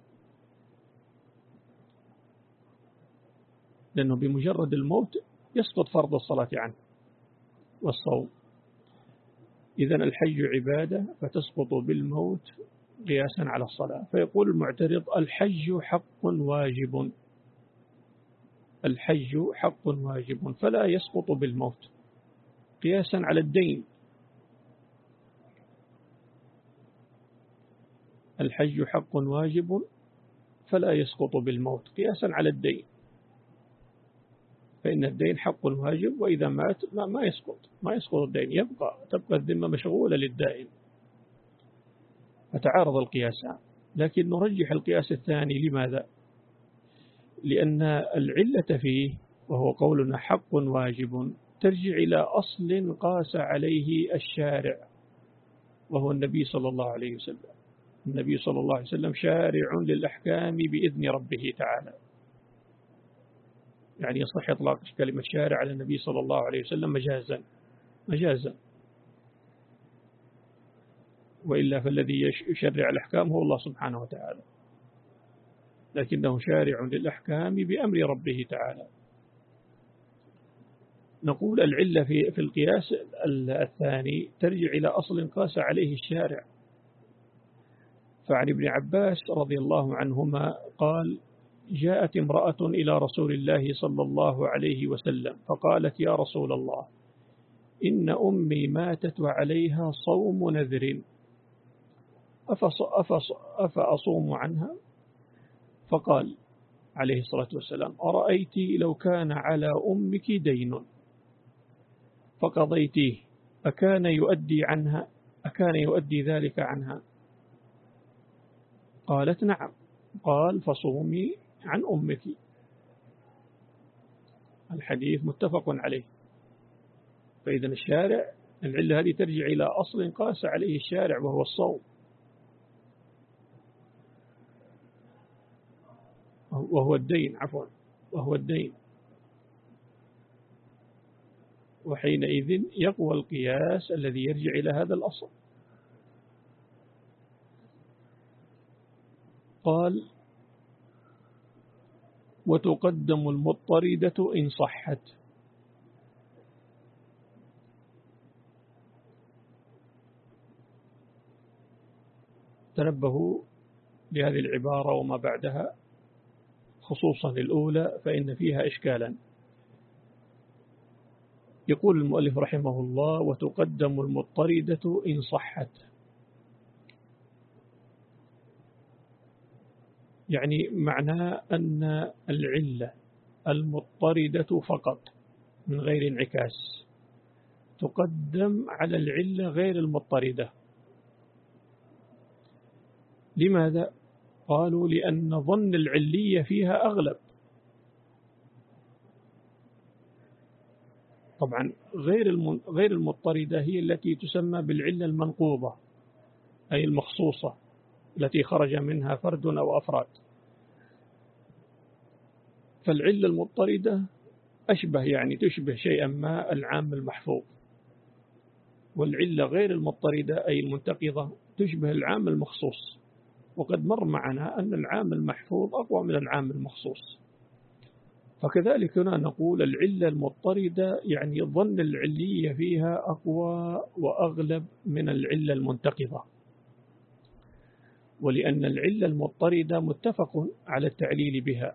لأنه بمجرد الموت يسقط فرض الصلاة عنه والصوم. إذن الحج عبادة فتسقط بالموت قياسا على الصلاة. فيقول المعترض الحج حق واجب، الحج حق واجب فلا يسقط بالموت قياسا على الدين. الحج حق واجب فلا يسقط بالموت قياسا على الدين، فإن الدين حق واجب، وإذا مات ما, ما يسقط ما يسقط الدين، يبقى تبقى الذمة مشغولة للدائن. فتعارض القياسان، لكن نرجح القياس الثاني. لماذا؟ لأن العلة فيه وهو قولنا حق واجب ترجع إلى أصل قاس عليه الشارع، وهو النبي صلى الله عليه وسلم. النبي صلى الله عليه وسلم شارع للأحكام بإذن ربه تعالى، يعني يصح إطلاق كلمة شارع على النبي صلى الله عليه وسلم مجازا مجازا وإلا فالذي يشرع الأحكام هو الله سبحانه وتعالى، لكنه شارع للأحكام بأمر ربه تعالى. نقول العلة في في القياس الثاني ترجع إلى أصل قاس عليه الشارع. فعن ابن عباس رضي الله عنهما قال جاءت امرأة إلى رسول الله صلى الله عليه وسلم فقالت يا رسول الله إن أمي ماتت وعليها صوم نذر أفأصوم عنها؟ فقال عليه الصلاة والسلام أرأيت لو كان على أمك دين فقضيتيه أكان يؤدي عنها أكان يؤدي ذلك عنها؟ قالت نعم. قال فصومي عن أمك. الحديث متفق عليه. فإذا الشارع العلة هذه ترجع إلى أصل قاس عليه الشارع وهو الصوم، وهو الدين عفوا وهو الدين. وحينئذ يقوى القياس الذي يرجع إلى هذا الأصل. قال وتقدم المضطردة إن صحت. تنبهوا لهذه العبارة وما بعدها خصوصا الأولى فإن فيها إشكالا. يقول المؤلف رحمه الله وتقدم المضطردة إن صحت، يعني معناه أن العلة المضطردة فقط من غير انعكاس تقدم على العلة غير المضطردة. لماذا؟ قالوا لأن ظن العلية فيها أغلب. طبعا غير غير المضطردة هي التي تسمى بالعلة المنقوضة، أي المخصوصة التي خرج منها فرد أو أفراد. فالعلة المضطردة أشبه يعني تشبه شيئا ما العام المحفوظ، والعلة غير المضطردة أي المنتقضة تشبه العام المخصوص. وقد مر معنا أن العام المحفوظ أقوى من العام المخصوص. فكذلك هنا نقول العلة المضطردة يعني ظن العلية فيها أقوى وأغلب من العلة المنتقضة. ولأن العلة المضطردة متفق على التعليل بها،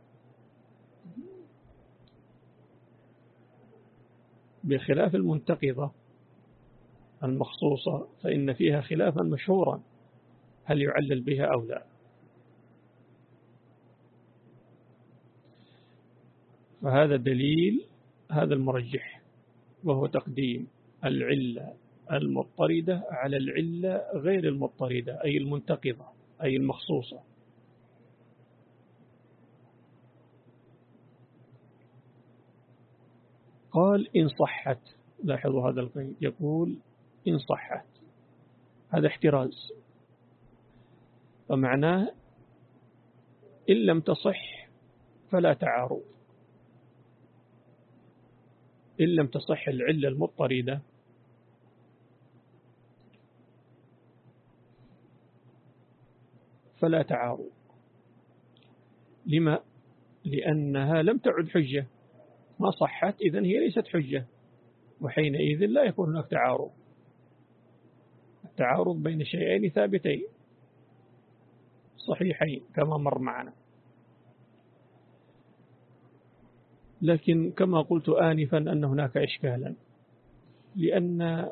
بخلاف المنتقضة المخصوصة فإن فيها خلافا مشهورا هل يعلل بها أو لا. فهذا دليل هذا المرجح، وهو تقديم العلة المضطردة على العلة غير المضطردة أي المنتقضة أي المخصوصة. قال إن صحت، لاحظوا هذا القيد يقول إن صحت، هذا احتراز. فمعناه إن لم تصح فلا تعارض. إن لم تصح العلة المضطردة فلا تعارض. لما؟ لأنها لم تعد حجة، ما صحت إذن هي ليست حجة، وحينئذ لا يكون هناك تعارض. التعارض بين شيئين ثابتين صحيحين كما مر معنا. لكن كما قلت آنفا أن هناك إشكالا، لأن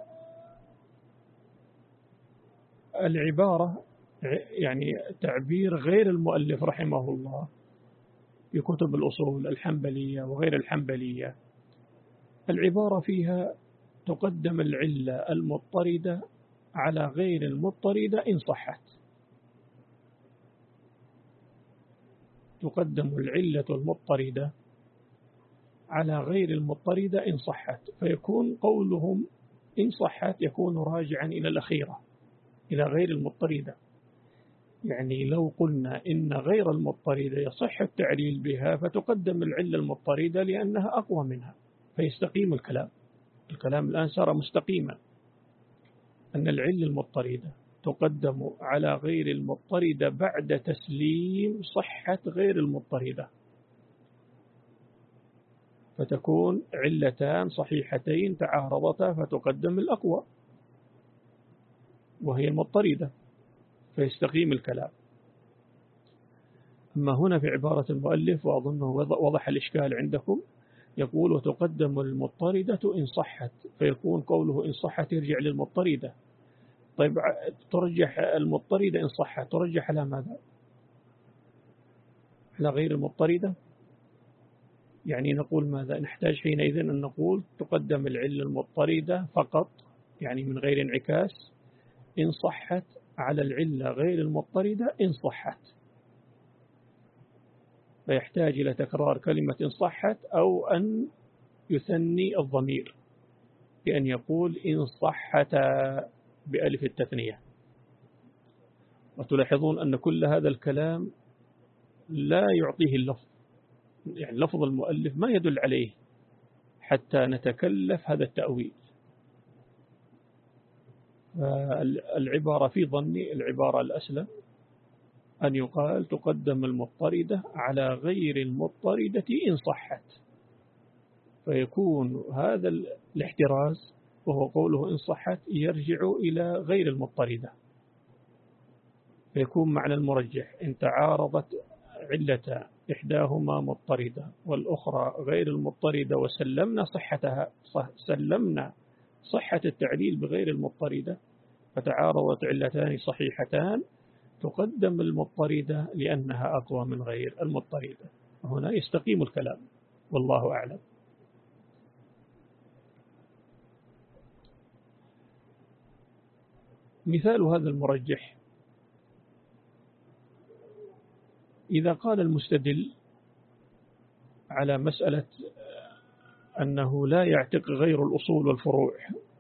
العبارة يعني تعبير غير المؤلف رحمه الله في كتب الأصول الحنبلية وغير الحنبلية، العبارة فيها تقدم العلة المضطردة على غير المضطردة إن صحت. تقدم العلة المضطردة على غير المضطردة إن صحت، فيكون قولهم إن صحت يكون راجعا إلى الأخيرة إلى غير المضطردة. يعني لو قلنا إن غير المضطردة يصح التعليل بها فتقدم العلة المضطردة لأنها أقوى منها، فيستقيم الكلام. الكلام الآن صار مستقيما، أن العلة المضطردة تقدم على غير المضطردة بعد تسليم صحة غير المضطردة، فتكون علتان صحيحتين تعارضتا فتقدم الأقوى وهي المضطردة، فيستقيم الكلام. أما هنا في عبارة المؤلف وأظنه وضح الإشكال عندكم، يقول وتقدم المضطردة إن صحت، فيكون قوله إن صحت يرجع للمضطردة. طيب ترجح المضطردة إن صحت، ترجح على ماذا؟ على غير المضطردة؟ يعني نقول ماذا؟ نحتاج حينئذ أن نقول تقدم العلة المضطردة فقط، يعني من غير انعكاس، إن صحت على العلة غير المضطردة إن صحت. فيحتاج إلى تكرار كلمة إن صحت، أو أن يثني الضمير بأن يقول إن صحتا بألف التثنية. وتلاحظون أن كل هذا الكلام لا يعطيه اللفظ، يعني لفظ المؤلف ما يدل عليه حتى نتكلف هذا التأويل. العبارة في ظني العبارة الأسلم أن يقال تقدم المضطردة على غير المضطردة إن صحت، فيكون هذا الاحتراز وهو قوله إن صحت يرجع إلى غير المضطردة، فيكون معنى المرجح إن تعارضت علة إحداهما مضطردة والأخرى غير المضطردة وسلمنا صحتها سلمنا صحة التعليل بغير المضطردة، فتعارضت علتان صحيحتان تقدم المضطردة لأنها أقوى من غير المضطردة. هنا يستقيم الكلام والله أعلم. مثال هذا المرجح إذا قال المستدل على مسألة أنه لا يعتق غير الأصول والفروع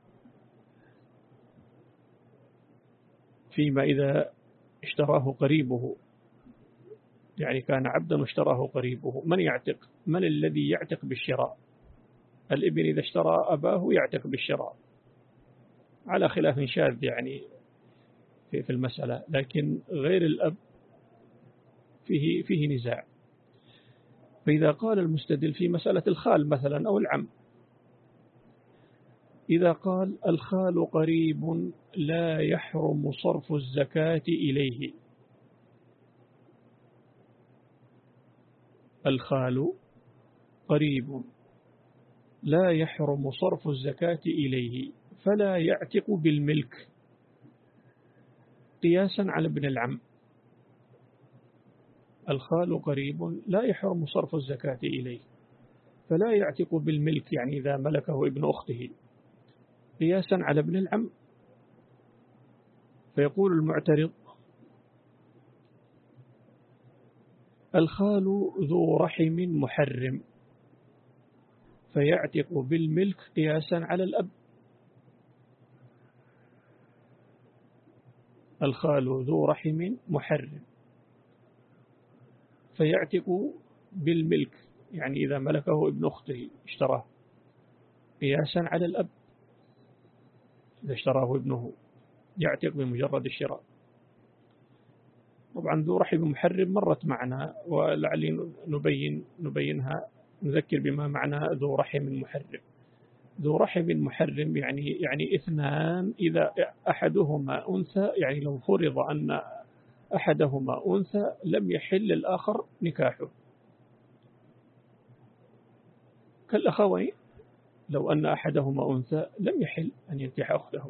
فيما إذا اشتراه قريبه، يعني كان عبدا واشتراه قريبه، من يعتق؟ من الذي يعتق بالشراء؟ الابن إذا اشترى أباه يعتق بالشراء على خلاف شاذ يعني في المسألة، لكن غير الأب فيه فيه نزاع. فإذا قال المستدل في مسألة الخال مثلا أو العم، إذا قال الخال قريب لا يحرم صرف الزكاة إليه، الخال قريب لا يحرم صرف الزكاة إليه فلا يعتق بالملك قياسا على ابن العم. الخال قريب لا يحرم صرف الزكاة إليه فلا يعتق بالملك، يعني إذا ملكه ابن أخته، قياسا على ابن العم. فيقول المعترض الخال ذو رحم محرم فيعتق بالملك قياسا على الأب. الخال ذو رحم محرم فيعتق بالملك، يعني إذا ملكه ابن أخته اشتراه، قياسا على الأب إذا اشتراه ابنه يعتق بمجرد الشراء. طبعا ذو رحم محرم مرت معنا ولعلي نبين نبينها نذكر بما معنى ذو رحم محرم. ذو رحم محرم يعني يعني اثنان إذا أحدهما أنثى، يعني لو فرض أن أحدهما أنثى لم يحل الآخر نكاحه، كالأخوين لو أن أحدهما أنثى لم يحل أن ينكح أخته،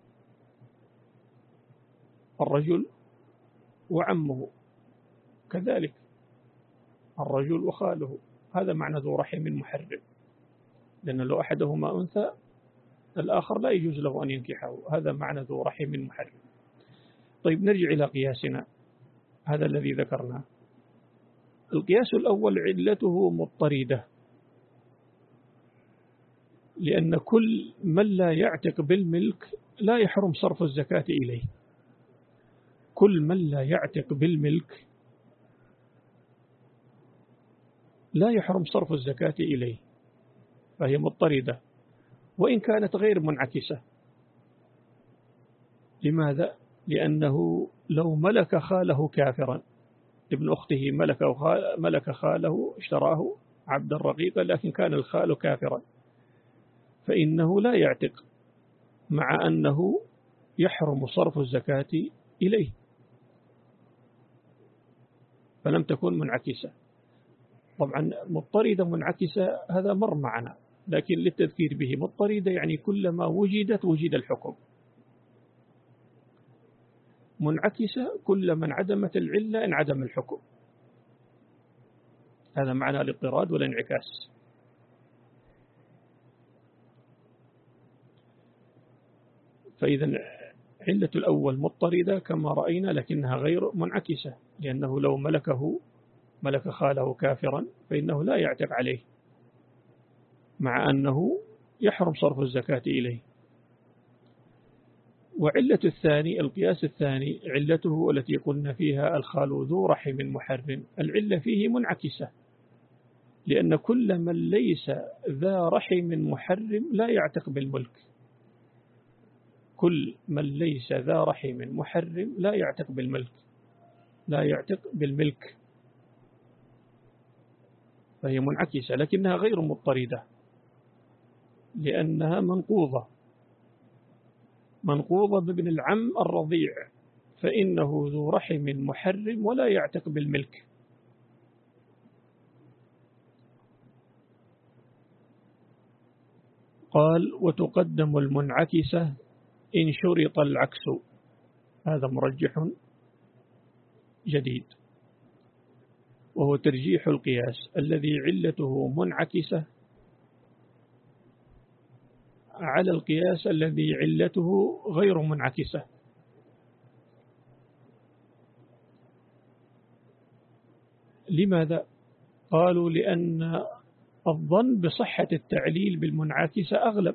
الرجل وعمه كذلك، الرجل وخاله، هذا معنى ذو رحم محرم، لأن لو أحدهما أنثى الآخر لا يجوز له أن ينكحه، هذا معنى ذو رحم محرم. طيب نرجع إلى قياسنا هذا الذي ذكرناه. القياس الأول علته مضطردة، لأن كل من لا يعتق بالملك لا يحرم صرف الزكاة إليه، كل من لا يعتق بالملك لا يحرم صرف الزكاة إليه، فهي مضطردة وإن كانت غير منعكسة. لماذا؟ لأنه لو ملك خاله كافرا، ابن أخته ملك, ملك خاله اشتراه عبدا رقيقا لكن كان الخال كافرا، فإنه لا يعتق مع أنه يحرم صرف الزكاة إليه، فلم تكن منعكسة. طبعا مضطردة منعكسة هذا مر معنا، لكن للتذكير به مضطردة يعني كلما وجدت وجد الحكم، منعكسة كلما انعدمت العلة انعدم الحكم، هذا معنى الاضطراد والانعكاس. فإذا علة الأول مضطردة كما رأينا لكنها غير منعكسة، لأنه لو ملكه ملك خاله كافرا فإنه لا يعتق عليه، مع أنه يحرم صرف الزكاة إليه. وعلة الثاني القياس الثاني علته التي قلنا فيها الخال ذو رحم محرم، العلة فيه منعكسة، لأن كل من ليس ذا رحم محرم لا يعتق بالملك. كل من ليس ذا رحم محرم لا يعتق بالملك لا يعتق بالملك فهي منعكسة، لكنها غير مضطردة لأنها منقوضة منقوضة بابن العم الرضيع، فإنه ذو رحم محرم ولا يعتق بالملك. قال وتقدم المنعكسة إن شرط العكس، هذا مرجح جديد، وهو ترجيح القياس الذي علته منعكسة على القياس الذي علته غير منعكسة. لماذا؟ قالوا لأن الظن بصحة التعليل بالمنعكسة أغلب،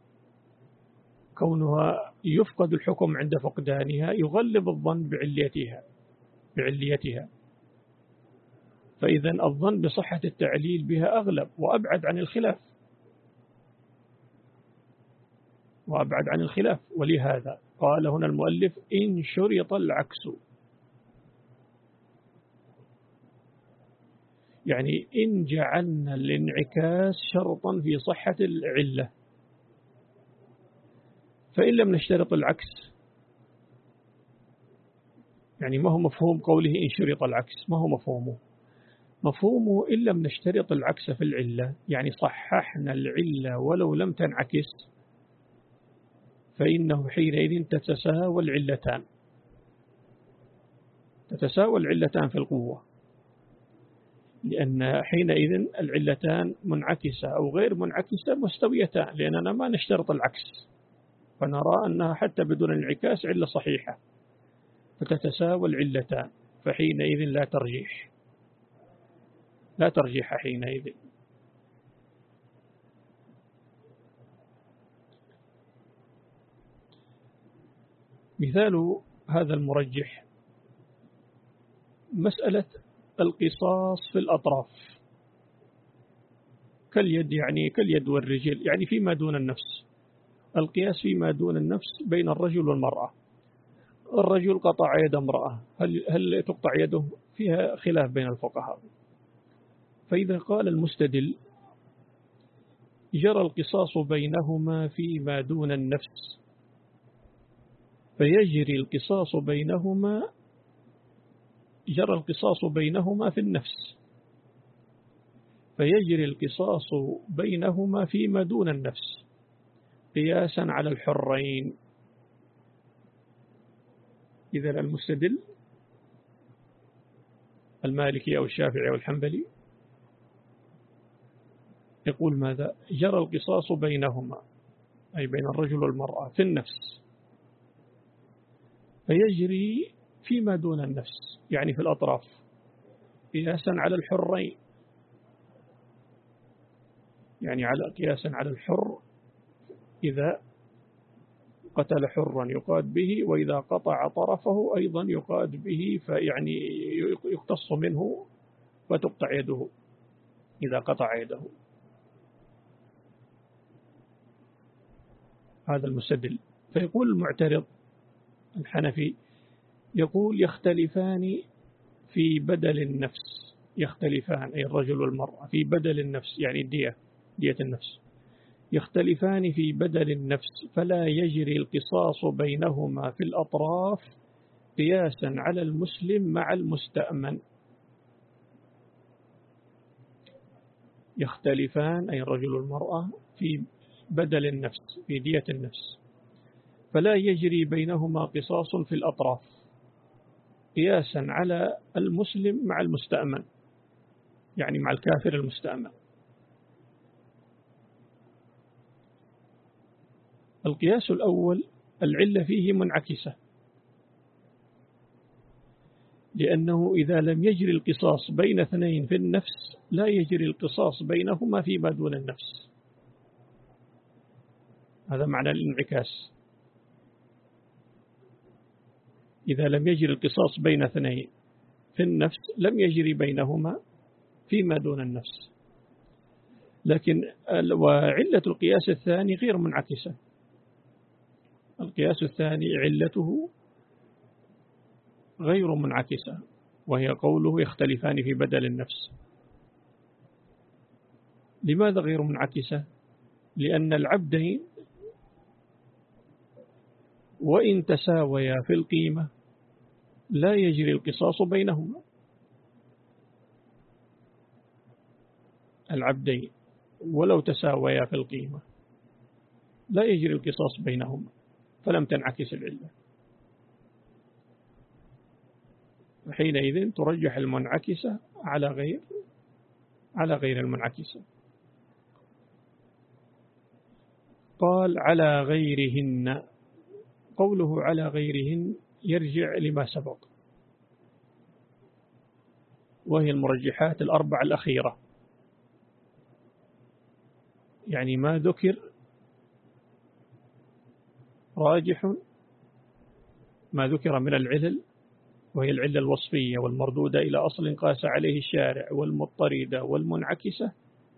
كونها يفقد الحكم عند فقدانها يغلب الظن بعليتها بعليتها فإذا الظن بصحة التعليل بها أغلب وأبعد عن الخلاف وأبعد عن الخلاف ولهذا قال هنا المؤلف إن شرط العكس، يعني إن جعلنا الانعكاس شرطا في صحة العلة. فإن لم نشترط العكس، يعني ما هو مفهوم قوله إن شرط العكس؟ ما هو مفهومه؟ مفهومه إن لم نشترط العكس في العلة، يعني صححنا العلة ولو لم تنعكس، فإنه حينئذ تتساوى العلتان تتساوى العلتان في القوة، لأن حينئذ العلتان منعكسة أو غير منعكسة مستويتان، لأننا ما نشترط العكس، فنرى أنها حتى بدون انعكاس علة صحيحة، فتتساوى العلتان، فحينئذ لا ترجيح لا ترجيح حينئذ. مثال هذا المرجح مسألة القصاص في الأطراف كاليد، يعني كاليد والرجل، يعني فيما دون النفس. القياس فيما دون النفس بين الرجل والمرأة. الرجل قطع يد امرأة، هل, هل تقطع يده؟ فيها خلاف بين الفقهاء. فإذا قال المستدل جرى القصاص بينهما فيما دون النفس، فيجري القصاص بينهما جرى القصاص بينهما في النفس فيجري القصاص بينهما فيما دون النفس قياسا على الحرين. إذا المستدل المالكي أو الشافعي أو الحنبلي يقول ماذا؟ جرى القصاص بينهما أي بين الرجل والمرأة في النفس، فيجري فيما دون النفس يعني في الأطراف قياسا على الحرين، يعني على قياسا على الحر، إذا قتل حرا يقاد به، وإذا قطع طرفه أيضا يقاد به، فيعني يقتص منه وتقطع يده إذا قطع يده. هذا المستدل. فيقول المعترض الحنفي يقول يختلفان في بدل النفس، يختلفان أي الرجل والمرأة في بدل النفس، يعني الدية دية النفس، يختلفان في بدل النفس، فلا يجري القصاص بينهما في الأطراف قياسا على المسلم مع المستأمن. يختلفان أي الرجل والمرأة في بدل النفس في دية النفس، فلا يجري بينهما قصاص في الأطراف قياسا على المسلم مع المستأمن، يعني مع الكافر المستأمن. القياس الأول العلة فيه منعكسة، لأنه إذا لم يجري القصاص بين اثنين في النفس لا يجري القصاص بينهما فيما دون النفس، هذا معنى الانعكاس. إذا لم يجري القصاص بين اثنين في النفس لم يجري بينهما فيما دون النفس. لكن وعلة القياس الثاني غير منعكسة. القياس الثاني علته غير منعكسة، وهي قوله يختلفان في بدل النفس. لماذا غير منعكسة؟ لأن العبدين وإن تساويا في القيمة لا يجري القصاص بينهما. العبدين ولو تساويا في القيمة لا يجري القصاص بينهما، فلم تنعكس العلة. حينئذ ترجح المنعكسة على غير على غير المنعكسة. قال على غيرهن. قوله على غيرهن يرجع لما سبق، وهي المرجحات الأربع الأخيرة. يعني ما ذكر راجح، ما ذكر من العلل، وهي العلة الوصفية والمردودة إلى أصل قاس عليه الشارع والمضطردة والمنعكسة،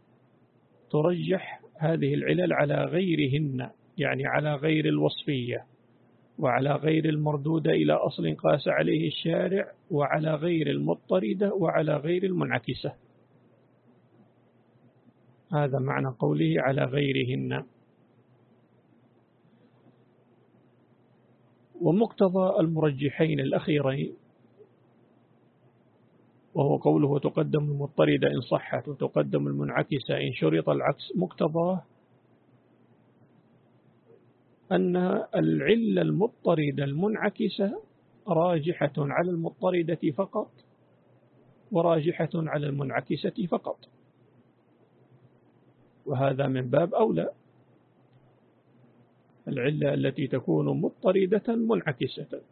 ترجح هذه العلل على غيرهن، يعني على غير الوصفية وعلى غير المردودة إلى أصل قاس عليه الشارع وعلى غير المضطردة وعلى غير المنعكسة. هذا معنى قوله على غيرهن. ومقتضى المرجحين الأخيرين، وهو قوله وتقدم المضطردة إن صحت وتقدم المنعكسة إن شرط العكس، مقتضاه أن العلة المضطردة المنعكسة راجحة على المضطردة فقط وراجحة على المنعكسة فقط، وهذا من باب أولى. العلة التي تكون مضطردة منعكسة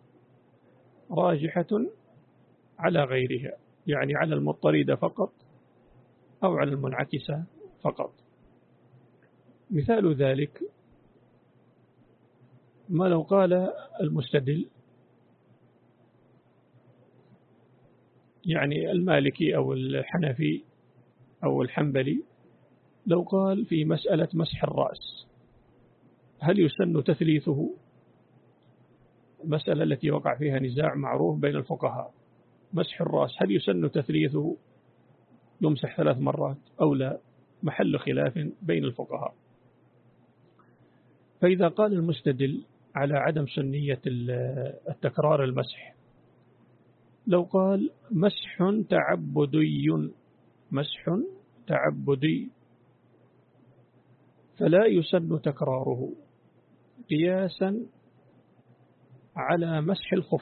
راجحة على غيرها، يعني على المضطردة فقط أو على المنعكسة فقط. مثال ذلك ما لو قال المستدل، يعني المالكي أو الحنفي أو الحنبلي، لو قال في مسألة مسح الرأس هل يسن تثليثه؟ المسألة التي وقع فيها نزاع معروف بين الفقهاء، مسح الرأس هل يسن تثليثه، يمسح ثلاث مرات أو لا؟ محل خلاف بين الفقهاء. فإذا قال المستدل على عدم سنية التكرار المسح، لو قال مسح تعبدي، مسح تعبدي فلا يسن تكراره قياسا على مسح الخف،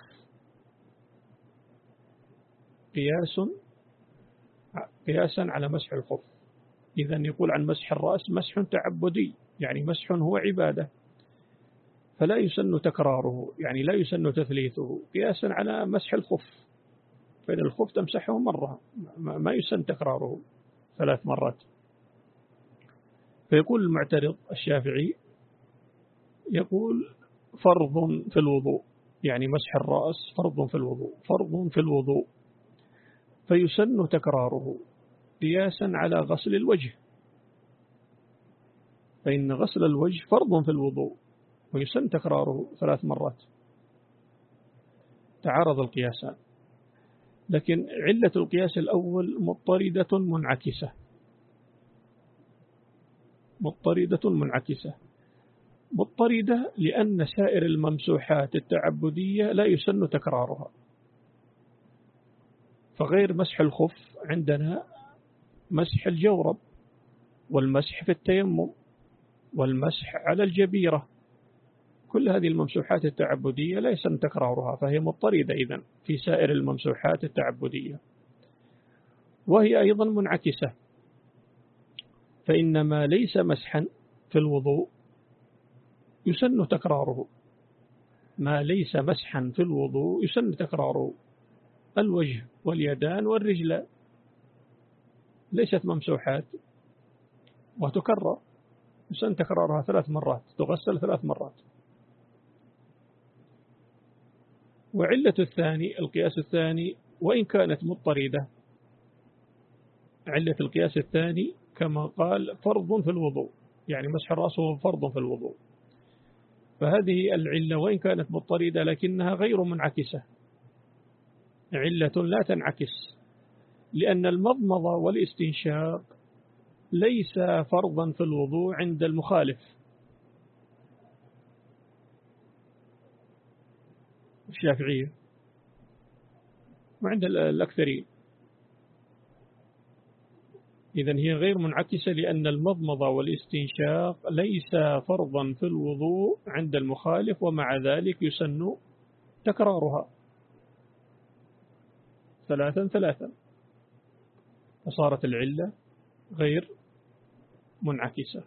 قياس قياسا على مسح الخف. إذن يقول عن مسح الرأس مسح تعبدي، يعني مسح هو عبادة، فلا يسن تكراره، يعني لا يسن تثليثه قياسا على مسح الخف، فإن الخف تمسحه مرة ما يسن تكراره ثلاث مرات. فيقول المعترض الشافعي يقول فرض في الوضوء، يعني مسح الرأس فرض في الوضوء، فرض في الوضوء فيسن تكراره قياسا على غسل الوجه، فإن غسل الوجه فرض في الوضوء ويسن تكراره ثلاث مرات. تعارض القياسان، لكن علة القياس الأول مضطردة منعكسة، مضطردة منعكسة. مضطردة لأن سائر الممسوحات التعبدية لا يسن تكرارها، فغير مسح الخف عندنا مسح الجورب والمسح في التيمم والمسح على الجبيرة، كل هذه الممسوحات التعبدية لا يسن تكرارها، فهي مضطردة إذن في سائر الممسوحات التعبدية. وهي أيضا منعكسة، فإنما ليس مسحا في الوضوء يسن تكراره، ما ليس مسحا في الوضوء يسن تكراره. الوجه واليدان والرجلان ليست ممسوحات وتكرر، يسن تكرارها ثلاث مرات، تغسل ثلاث مرات. وعلة الثاني القياس الثاني وإن كانت مضطردة، علة القياس الثاني كما قال فرض في الوضوء، يعني مسح الرأس هو فرض في الوضوء، فهذه العلة وإن كانت مضطردة لكنها غير منعكسة، علة لا تنعكس، لأن المضمضة والاستنشاق ليس فرضا في الوضوء عند المخالف الشافعية وعند الأكثرين. إذن هي غير منعكسة لأن المضمضة والاستنشاق ليس فرضا في الوضوء عند المخالف، ومع ذلك يسن تكرارها ثلاثا ثلاثا، فصارت العلة غير منعكسة.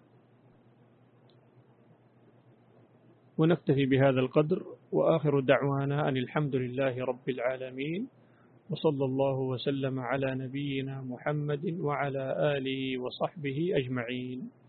ونكتفي بهذا القدر، وآخر دعوانا أن الحمد لله رب العالمين، وصلى الله وسلم على نبينا محمد وعلى آله وصحبه أجمعين.